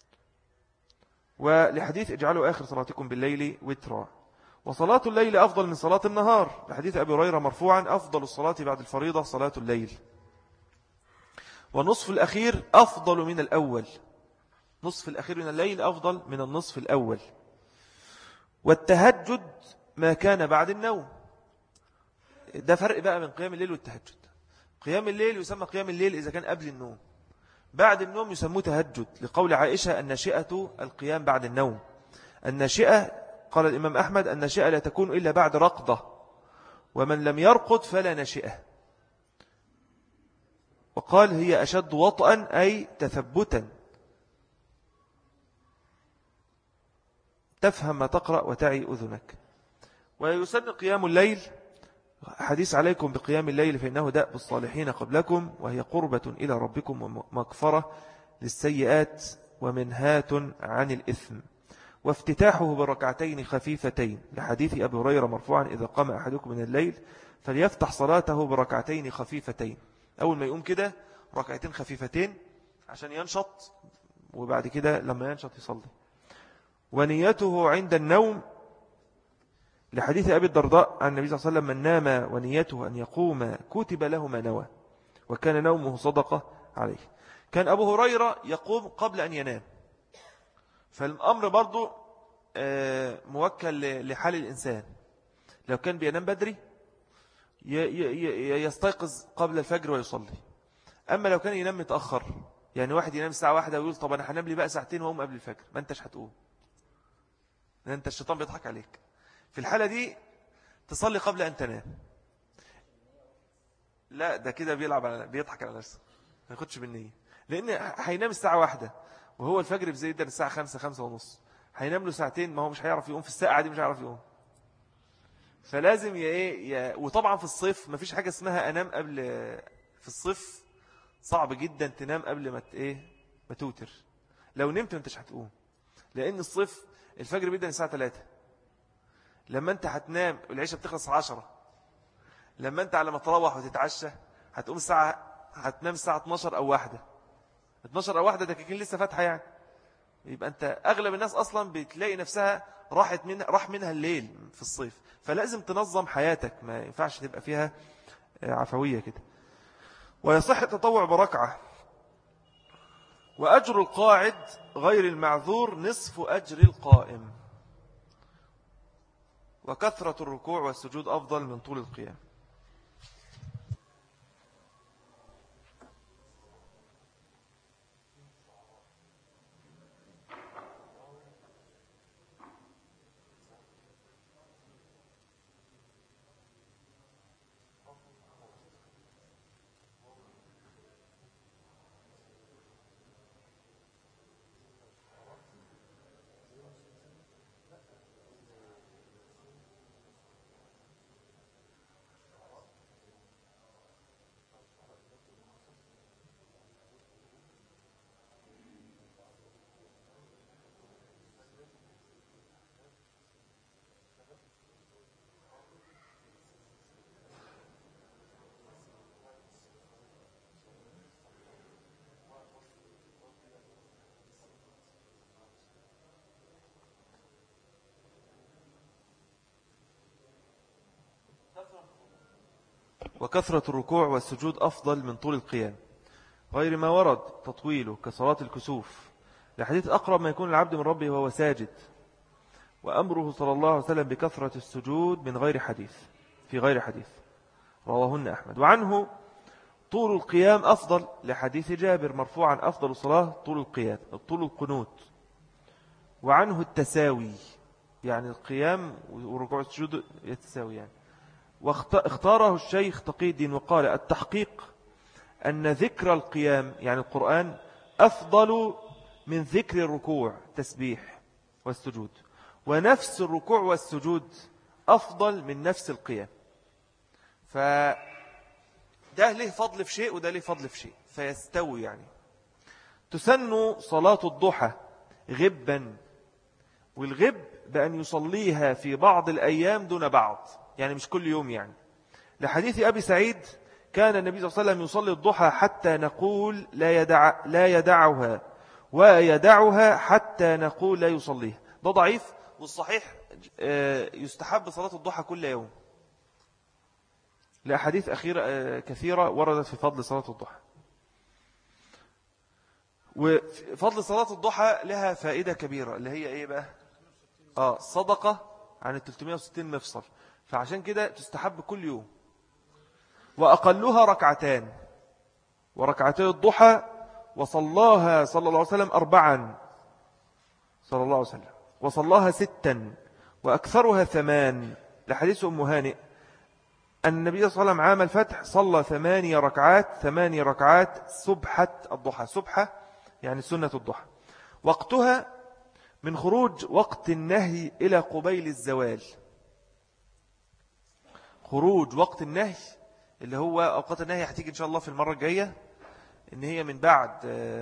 A: ولحديث اجعلوا آخر صلاتكم بالليل وترا. وصلاة الليل أفضل من صلاة النهار، لحديث أبي هريرة مرفوعا أفضل الصلاة بعد الفريضة صلاة الليل. والنصف الأخير أفضل من الأول، نصف الأخير من الليل أفضل من النصف الأول. والتهجد ما كان بعد النوم. ده فرق بقى من قيام الليل والتهجد. قيام الليل يسمى قيام الليل إذا كان قبل النوم، بعد النوم يسموه تهجد، لقول عائشة الناشئة القيام بعد النوم. الناشئة قال الإمام أحمد الناشئة لا تكون إلا بعد رقضة، ومن لم يرقض فلا ناشئة. وقال هي أشد وطئا أي تثبتا، تفهم ما تقرأ وتعي أذنك. ويسن قيام الليل، حديث عليكم بقيام الليل فإنه دأب الصالحين قبلكم، وهي قربة إلى ربكم ومغفرة للسيئات ومنهات عن الإثم. وافتتاحه بركعتين خفيفتين، لحديث أبي هريرة مرفوعا إذا قام أحدكم من الليل فليفتح صلاته بركعتين خفيفتين. أول ما يقوم كده ركعتين خفيفتين عشان ينشط، وبعد كده لما ينشط يصلي. ونيته عند النوم، لحديث أبي الدرداء عن النبي صلى الله عليه وسلم من نام ونيته أن يقوم كتب له ما نوى، وكان نومه صدقة عليه. كان أبو هريرة يقوم قبل أن ينام، فالأمر برضو موكل لحال الإنسان. لو كان بينام بدري يستيقظ قبل الفجر ويصلي. أما لو كان ينام متأخر، يعني واحد ينام الساعة واحدة ويقول طب أنا هنام لي بقى ساعتين وأقوم قبل الفجر، ما أنتش هتقوم، لأن أنت الشيطان بيضحك عليك. في الحالة دي تصلي قبل أن تنام. لا ده كده بيلعب على بيضحك على نفسه، ما ياخدش بالنية، لأن هينام الساعة واحدة وهو الفجر بزيدا الساعة خمسة خمسة ونص، هينام له ساعتين، ما هو مش هيعرف يقوم في الساعة دي، مش هيعرف يقوم. فلازم ي ايه. وطبعا في الصيف ما فيش حاجة اسمها أنام قبل، في الصيف صعب جدا تنام قبل ما ايه ما توتر. لو نمت انتش هتقوم، لأن الصيف الفجر بيبدأ الساعة ثلاثة، لما انت هتنام العشاء بتخلص عشرة، لما انت على ما تروح وتتعشى هتقوم الساعة، هتنام الساعة اتناشر أو واحدة، اتناشر أو واحدة ده كان لسه فاتحة يعني. يبقى انت أغلب الناس أصلا بتلاقي نفسها راحت منها راح منها الليل في الصيف. فلازم تنظم حياتك، ما ينفعش تبقى فيها عفوية كده. ويصح التطوع بركعة. وأجر القاعد غير المعذور نصف أجر القائم. وكثرة الركوع والسجود أفضل من طول القيام. وكثرة الركوع والسجود أفضل من طول القيام، غير ما ورد تطويله كصلاة الكسوف، لحديث أقرب ما يكون العبد من ربه وهو ساجد، وأمره صلى الله عليه وسلم بكثرة السجود من غير حديث في غير حديث رواهن أحمد. وعنه طول القيام أفضل، لحديث جابر مرفوعا أفضل الصلاة طول القيام طول القنوت. وعنه التساوي، يعني القيام وركوع السجود يتساوي يعني. واختاره الشيخ تقي الدين وقال التحقيق أن ذكر القيام يعني القرآن أفضل من ذكر الركوع تسبيح والسجود، ونفس الركوع والسجود أفضل من نفس القيام. فده له فضل في شيء وده له فضل في شيء فيستوي يعني. تسن صلاة الضحى غبا، والغب بأن يصليها في بعض الأيام دون بعض، يعني مش كل يوم يعني. لحديث أبي سعيد كان النبي صلى الله عليه وسلم يصلي الضحى حتى نقول لا, يدع لا يدعها ويدعها حتى نقول لا يصليها. ده ضعيف، والصحيح يستحب صلاة الضحى كل يوم، لأحاديث أخيرة كثيرة وردت في فضل صلاة الضحى. وفضل صلاة الضحى لها فائدة كبيرة اللي هي إيه بقى؟ آه صدقة عن الثلاثمائة وستين مفصل، فعشان كده تستحب كل يوم. وأقلها ركعتان، وركعتي الضحى وصلاها صلى الله عليه وسلم أربعا صلى الله عليه وسلم، وصلاها ستا، وأكثرها ثمان، لحديث أم هانئ أن النبي صلى الله عليه وسلم عام الفتح صلى ثمانية ركعات ثمانية ركعات سبحة الضحى. سبحة يعني سنة الضحى. وقتها من خروج وقت النهي إلى قبيل الزوال. خروج وقت النهي اللي هو أوقات النهي هتيجي إن شاء الله في المرة الجاية، إن هي من بعد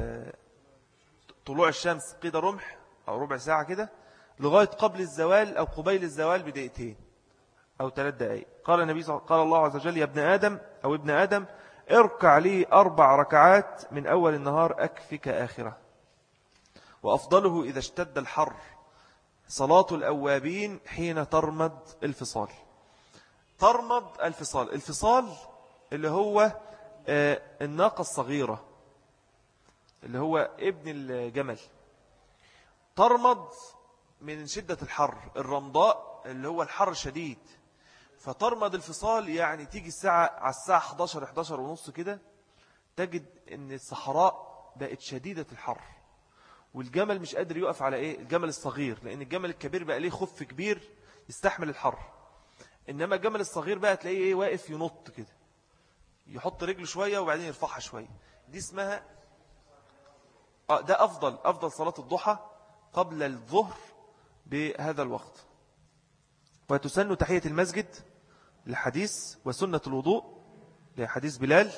A: طلوع الشمس قيد رمح أو ربع ساعة كده لغاية قبل الزوال أو قبيل الزوال بدقيقتين أو ثلاث دقائق. قال النبي صلى قال الله عز وجل يا ابن آدم أو ابن آدم اركع لي أربع ركعات من أول النهار أكفك آخرة. وأفضله إذا اشتد الحر صلاة الأوابين حين ترمد الفصال. ترمد الفصال، الفصال اللي هو الناقة الصغيرة اللي هو ابن الجمل. ترمد من شدة الحر، الرمضاء اللي هو الحر الشديد. فترمد الفصال يعني تيجي الساعة على الساعة حداشر حداشر ونص كده تجد ان الصحراء بقت شديدة الحر، والجمل مش قادر يقف على ايه الجمل الصغير، لان الجمل الكبير بقى ليه خف كبير يستحمل الحر، انما الجمل الصغير بقى تلاقيه ايه واقف ينط كده، يحط رجله شوية وبعدين يرفعها شوية. دي اسمها آه ده أفضل أفضل صلاة الضحى قبل الظهر بهذا الوقت. وتسن تحية المسجد الحديث، وسنة الوضوء لحديث بلال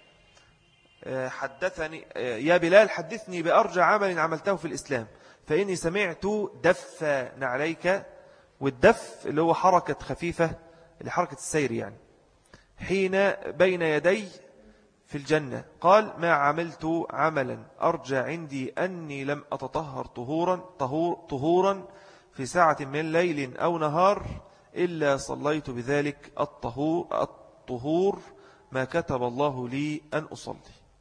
A: حدثني يا بلال حدثني بأرجى عمل عملته في الإسلام فإني سمعت دف نعليك، والدف اللي هو حركة خفيفة لحركة السير يعني حين بين يدي في الجنة. قال ما عملت عملا أرجى عندي أني لم أتطهر طهورا, طهور طهورا في ساعة من ليل أو نهار إلا صليت بذلك الطهور, الطهور ما كتب الله لي أن أصلي.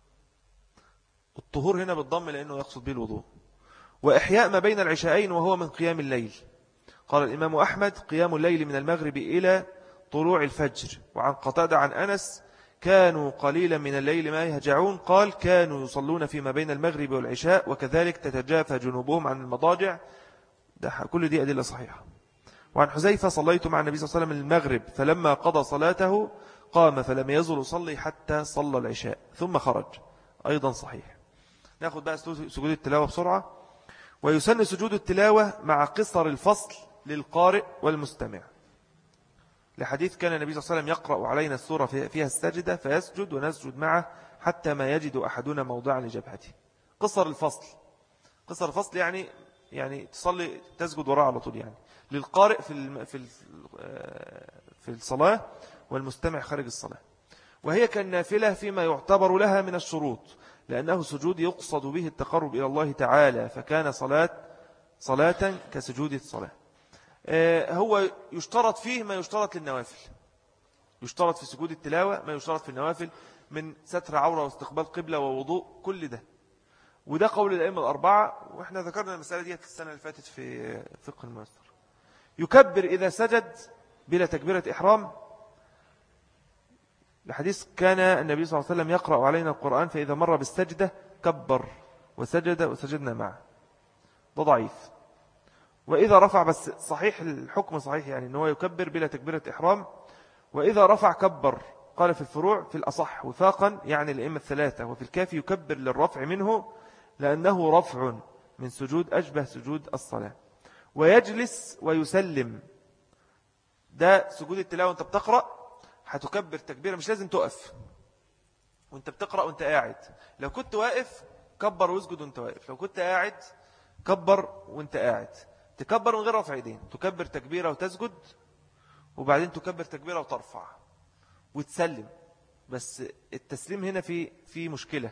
A: الطهور هنا بالضم لأنه يقصد به الوضوء. وإحياء ما بين العشاءين وهو من قيام الليل. قال الإمام أحمد قيام الليل من المغرب إلى طلوع الفجر. وعن قتادة عن أنس كانوا قليلا من الليل ما يهجعون، قال كانوا يصلون فيما بين المغرب والعشاء وكذلك تتجافى جنوبهم عن المضاجع. ده كل دي أدلة صحيحة. وعن حذيفة صليت مع النبي صلى الله عليه وسلم المغرب فلما قضى صلاته قام فلم يزل يصلي حتى صلى العشاء ثم خرج، أيضا صحيح. نأخذ بقى سجود التلاوة بسرعة. ويسن سجود التلاوة مع قصر الفصل للقارئ والمستمع، لحديث كان النبي صلى الله عليه وسلم يقرأ علينا السورة فيها السجدة فيسجد ونسجد معه حتى ما يجد أحدنا موضعا لجبهته. قصر الفصل، قصر الفصل يعني يعني تصلي تسجد وراء على طول، يعني للقارئ في في في الصلاة والمستمع خارج الصلاة. وهي كالنافلة فيما يعتبر لها من الشروط، لأنه سجود يقصد به التقرب إلى الله تعالى، فكان صلاة صلاة كسجود الصلاة. هو يشترط فيه ما يشترط للنوافل، يشترط في سجود التلاوة ما يشترط في النوافل من ستر عورة واستقبال قبلة ووضوء كل ده. وده قول الأئمة الأربعة، وإحنا ذكرنا المسألة دي في السنة اللي فاتت في فقه الميسر. يكبر إذا سجد بلا تكبيرة إحرام، الحديث كان النبي صلى الله عليه وسلم يقرأ علينا القرآن فإذا مر بالسجدة كبر وسجد وسجدنا معه، ده ضعيف. وإذا رفع، بس صحيح الحكم صحيح يعني أنه يكبر بلا تكبيرة إحرام، وإذا رفع كبر. قال في الفروع في الأصح وفاقا يعني الأئمة الثلاثة، وفي الكافي يكبر للرفع منه لأنه رفع من سجود أشبه سجود الصلاة. ويجلس ويسلم، ده سجود التلاوة وانت بتقرأ هتكبر تكبيرة، مش لازم تقف وانت بتقرأ وانت قاعد. لو كنت واقف كبر واسجد وانت واقف، لو كنت قاعد كبر وانت قاعد. تكبر من غير رفع ايدين، تكبر تكبيرة وتسجد، وبعدين تكبر تكبيرة وترفع وتسلم. بس التسليم هنا في في مشكلة،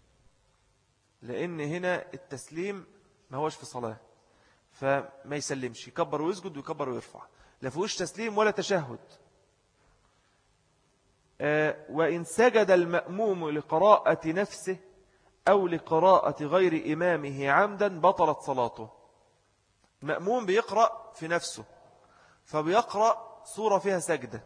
A: لأن هنا التسليم ما هوش في صلاة، فما يسلمش، يكبر ويسجد ويكبر ويرفع، لا فيهوش تسليم ولا تشهد. آه وإن سجد المأموم لقراءة نفسه أو لقراءة غير إمامه عمدا بطلت صلاته. المأموم بيقرأ في نفسه، فبيقرأ سورة فيها سجدة،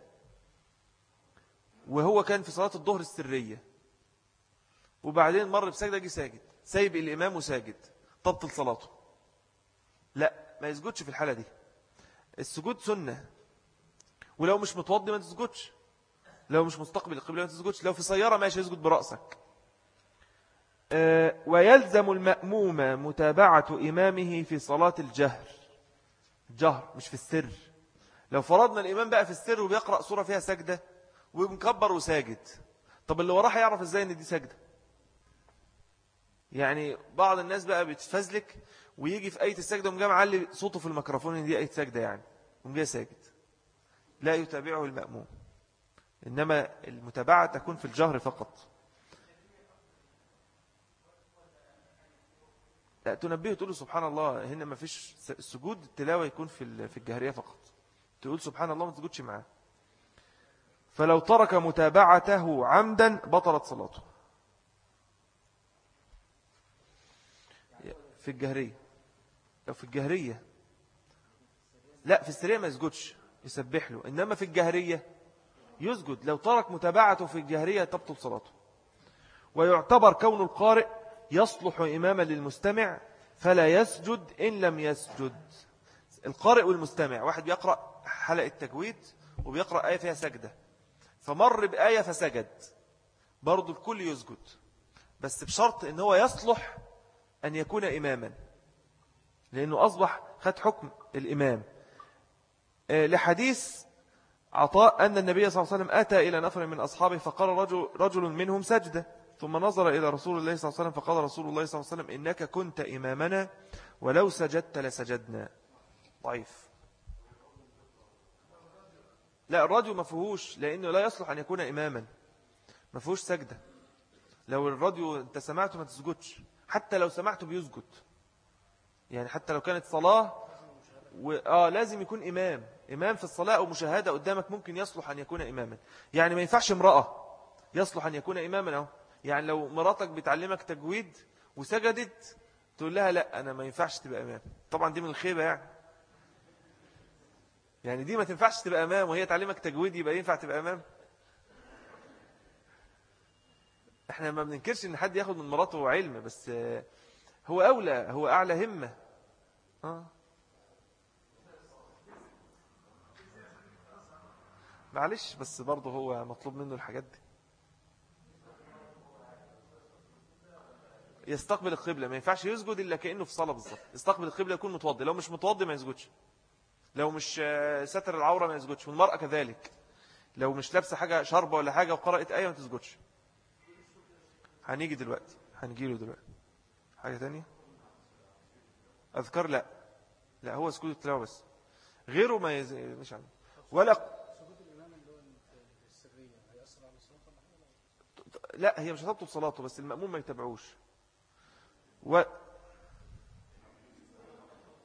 A: وهو كان في صلاة الظهر السرية، وبعدين مر بسجدة جي ساجد، سايب الإمام وساجد، تبطل صلاته. لا، ما يسجدش في الحالة دي. السجود سنة، ولو مش متوضي ما تسجدش، لو مش مستقبل القبلة ما تسجدش، لو في سيارة ماشي يسجد برأسك. أه ويلزم المأموم متابعة إمامه في صلاة الجهر، جهر مش في السر. لو فرضنا الإمام بقى في السر وبيقرأ سورة فيها سجدة ومكبر وساجد، طب اللي وراه يعرف ازاي ان دي سجدة؟ يعني بعض الناس بقى بتفزلك ويجي في آية السجدة ومجا معلي صوته في الميكروفون ان دي آية سجدة يعني، ومجا ساجد. لا يتابعه المأموم، إنما المتابعة تكون في الجهر فقط. لا تنبيه تقول سبحان الله، هنا ما فيش سجود التلاوة يكون في في الجهرية فقط، تقول سبحان الله ما تسجدش معاه. فلو ترك متابعته عمدا بطلت صلاته في الجهرية. لو في الجهرية لا، في السرية ما يسجدش، يسبح له، إنما في الجهرية يسجد. لو ترك متابعته في الجهرية تبطل صلاته. ويعتبر كون القارئ يصلح إماما للمستمع فلا يسجد إن لم يسجد. القارئ والمستمع، واحد بيقرأ حلقة تجويد وبيقرأ آية فيها سجدة، فمر بآية فسجد، برضو الكل يسجد، بس بشرط إن هو يصلح أن يكون إماما، لأنه أصبح خد حكم الإمام. لحديث عطاء أن النبي صلى الله عليه وسلم أتى إلى نفر من أصحابه فقال رجل, رجل منهم سجدة، ثم نظر إلى رسول الله صلى الله عليه وسلم فقال رسول الله صلى الله عليه وسلم إنك كنت إمامنا ولو سجدت لسجدنا. ضعيف. لا، الراديو ما فيهوش، لأنه لا يصلح أن يكون إماما، ما فيهوش سجدة. لو الراديو أنت سمعته ما تسجدش، حتى لو سمعته بيسجد، يعني حتى لو كانت صلاة و... آه لازم يكون إمام. إمام في الصلاة أو مشاهدة قدامك ممكن يصلح أن يكون إماما. يعني ما ينفعش امرأة يصلح أن يكون إماما أو. يعني لو مراتك بتعلمك تجويد وسجدت تقول لها لا أنا ما ينفعش تبقى إمام، طبعا دي من الخيبة يعني. يعني دي ما تنفعش تبقى إمام وهي تعلمك تجويد، يبقى ينفع تبقى إمام؟ احنا ما بننكرش ان حد ياخد من مراته علم، بس هو أولى، هو أعلى همة. آه. معلش، بس برضه هو مطلوب منه الحاجات دي. يستقبل القبلة، ما ينفعش يسجد إلا كأنه في صلاة بالظبط. يستقبل القبلة يكون متوضي، لو مش متوضي ما يسجدش، لو مش ستر العورة ما يسجدش، والمرأة كذلك لو مش لابسة حاجة شربة ولا حاجة وقرأت آية ما تسجدش. هنيجي دلوقتي، هنجيله دلوقتي. حاجة تانية أذكر؟ لا لا، هو سجود التلاوة بس، غيره ما يز... مش عنه. ولا لا، هي مش هتبطل صلاته، بس المأموم ما يتبعوش. و...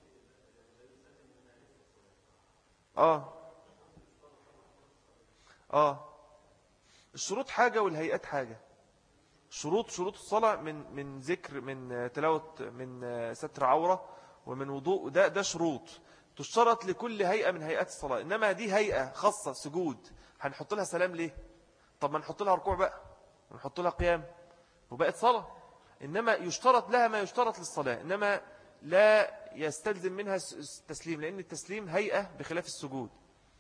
A: آه آه الشروط حاجة والهيئات حاجة. شروط شروط الصلاة من من ذكر، من تلاوة، من ستر عورة، ومن وضوء. ده ده شروط تشترط لكل هيئة من هيئات الصلاة. إنما دي هيئة خاصة سجود، هنحط لها سلام ليه؟ طب ما نحط لها ركوع بقى، ونحط لها قيام، وبقت صلاة. إنما يشترط لها ما يشترط للصلاة، إنما لا يستلزم منها التسليم، لأن التسليم هيئة بخلاف السجود.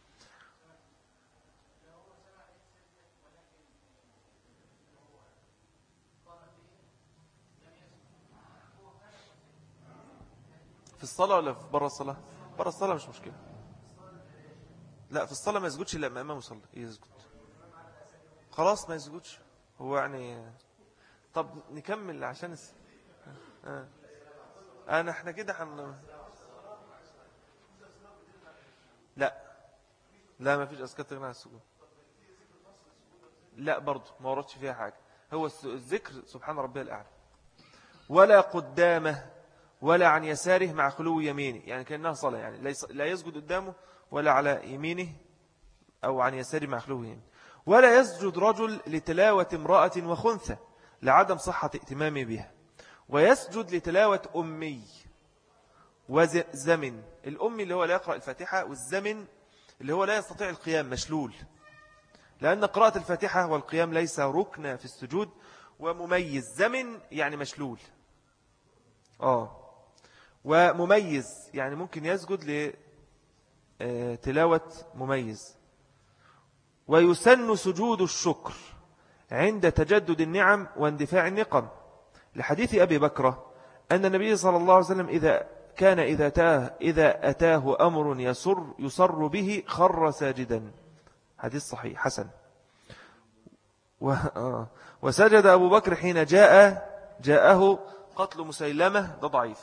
A: في الصلاة ولا في برا الصلاة؟ برا الصلاة مش مشكلة. لا في الصلاة ما يسجدش إلا أمام يصلي يسجد، خلاص ما يسجدش هو يعني. طب نكمل عشان الس... آه. أنا احنا كده حن... لا لا ما فيش أذكار تغنى عن السجود. لا برضو ما وردش فيها حاجة. هو الذكر سبحان ربي الأعلى، ولا قدامه ولا عن يساره مع خلو يمينه، يعني كأنها صلاة، يعني لا يسجد قدامه ولا على يمينه أو عن يساره مع خلو يمينه. ولا يسجد رجل لتلاوة امرأة وخنثى لعدم صحة ائتمامه بها. ويسجد لتلاوة أمي وزمن. الأمي اللي هو لا يقرأ الفاتحة، والزمن اللي هو لا يستطيع القيام مشلول، لأن قراءة الفاتحة والقيام ليس ركن في السجود. ومميز زمن يعني مشلول. آه ومميز يعني ممكن يسجد لتلاوة مميز. ويسن سجود الشكر عند تجدد النعم واندفاع النقم، لحديث أبي بكرة أن النبي صلى الله عليه وسلم إذا كان إذا أتاه, إذا أتاه أمر يسر, يسر به خر ساجدا. حديث صحيح حسن. و... آه. وسجد أبو بكر حين جاء جاءه قتل مسيلمة، ده ضعيف.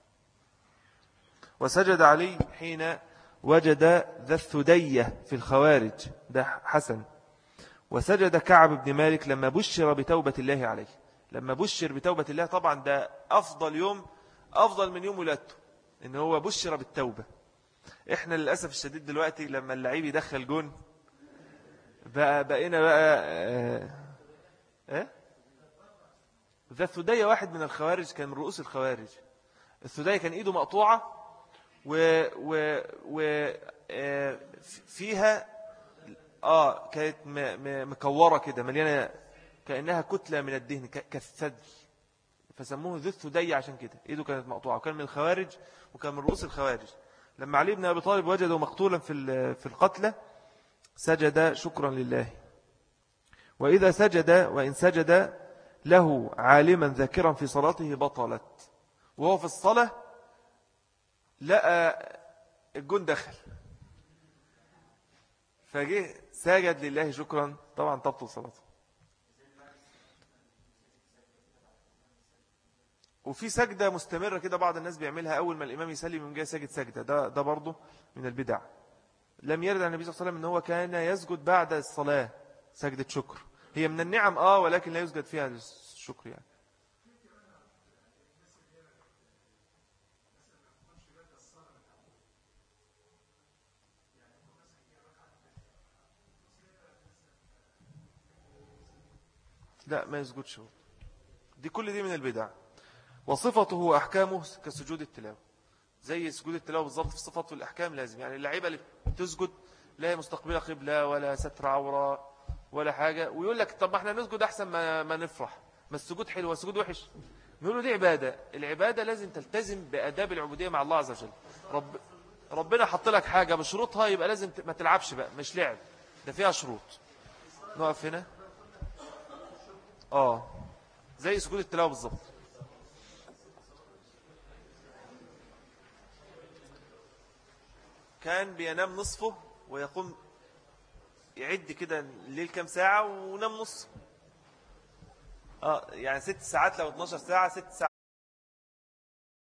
A: وسجد علي حين وجد ذا الثدية في الخوارج، ده حسن. وسجد كعب بن مالك لما بشر بتوبة الله عليه، لما بشر بتوبة الله. طبعا ده أفضل يوم، أفضل من يوم ولادته، إن هو بشر بالتوبة. إحنا للأسف الشديد دلوقتي لما اللعيب يدخل جون بقى بقينا بقى آه آه ذا الثدية واحد من الخوارج، كان من رؤوس الخوارج. الثدية كان إيده مقطوعة و و و آه فيها آه كانت مكورة كده مليانة كأنها كتلة من الدهن كالثدي، فسموه ذو الثدي عشان كده. إيده كانت مقطوعة، وكان من الخوارج وكان من رؤوس الخوارج. لما علي بن أبي طالب وجده مقتولا في في القتلى سجد شكرا لله. وإذا سجد وإن سجد له عالما ذاكرا في صلاته بطلت. وهو في الصلاة لقى الجون دخل فجه سجد لله شكرا، طبعا تبطل صلاته. وفي سجدة مستمرة كده بعض الناس بيعملها أول ما الإمام يسلم يوم جاي ساجد سجدة، ده ده برضه من البدع. لم يرد عن النبي صلى الله عليه وسلم أنه كان يسجد بعد الصلاة سجدة شكر. هي من النعم آه ولكن لا يسجد فيها الشكر يعني. لا ما يسجدش، دي كل دي من البدع. وصفته وأحكامه كسجود التلاوة، زي سجود التلاوة بالضبط في الصفات والأحكام لازم. يعني اللعيبة اللي تسجد لا مستقبلة قبلة ولا ستر عورة ولا حاجة، ويقول لك طب ما احنا نسجد أحسن ما, ما نفرح، ما السجود حلو والسجود وحش. نقول له دي عبادة، العبادة لازم تلتزم بأداب العبودية مع الله عز وجل. رب ربنا حط لك حاجة بشروطها، يبقى لازم ما تلعبش بقى، مش لعب، ده فيها شروط. نقف هنا. آه زي سجود التلاوة بالضبط. كان بينام نصفه ويقوم يعد كده الليل كام ساعة ونام نص. آه يعني ست ساعات، لو اتناشر ساعة ست ساعات.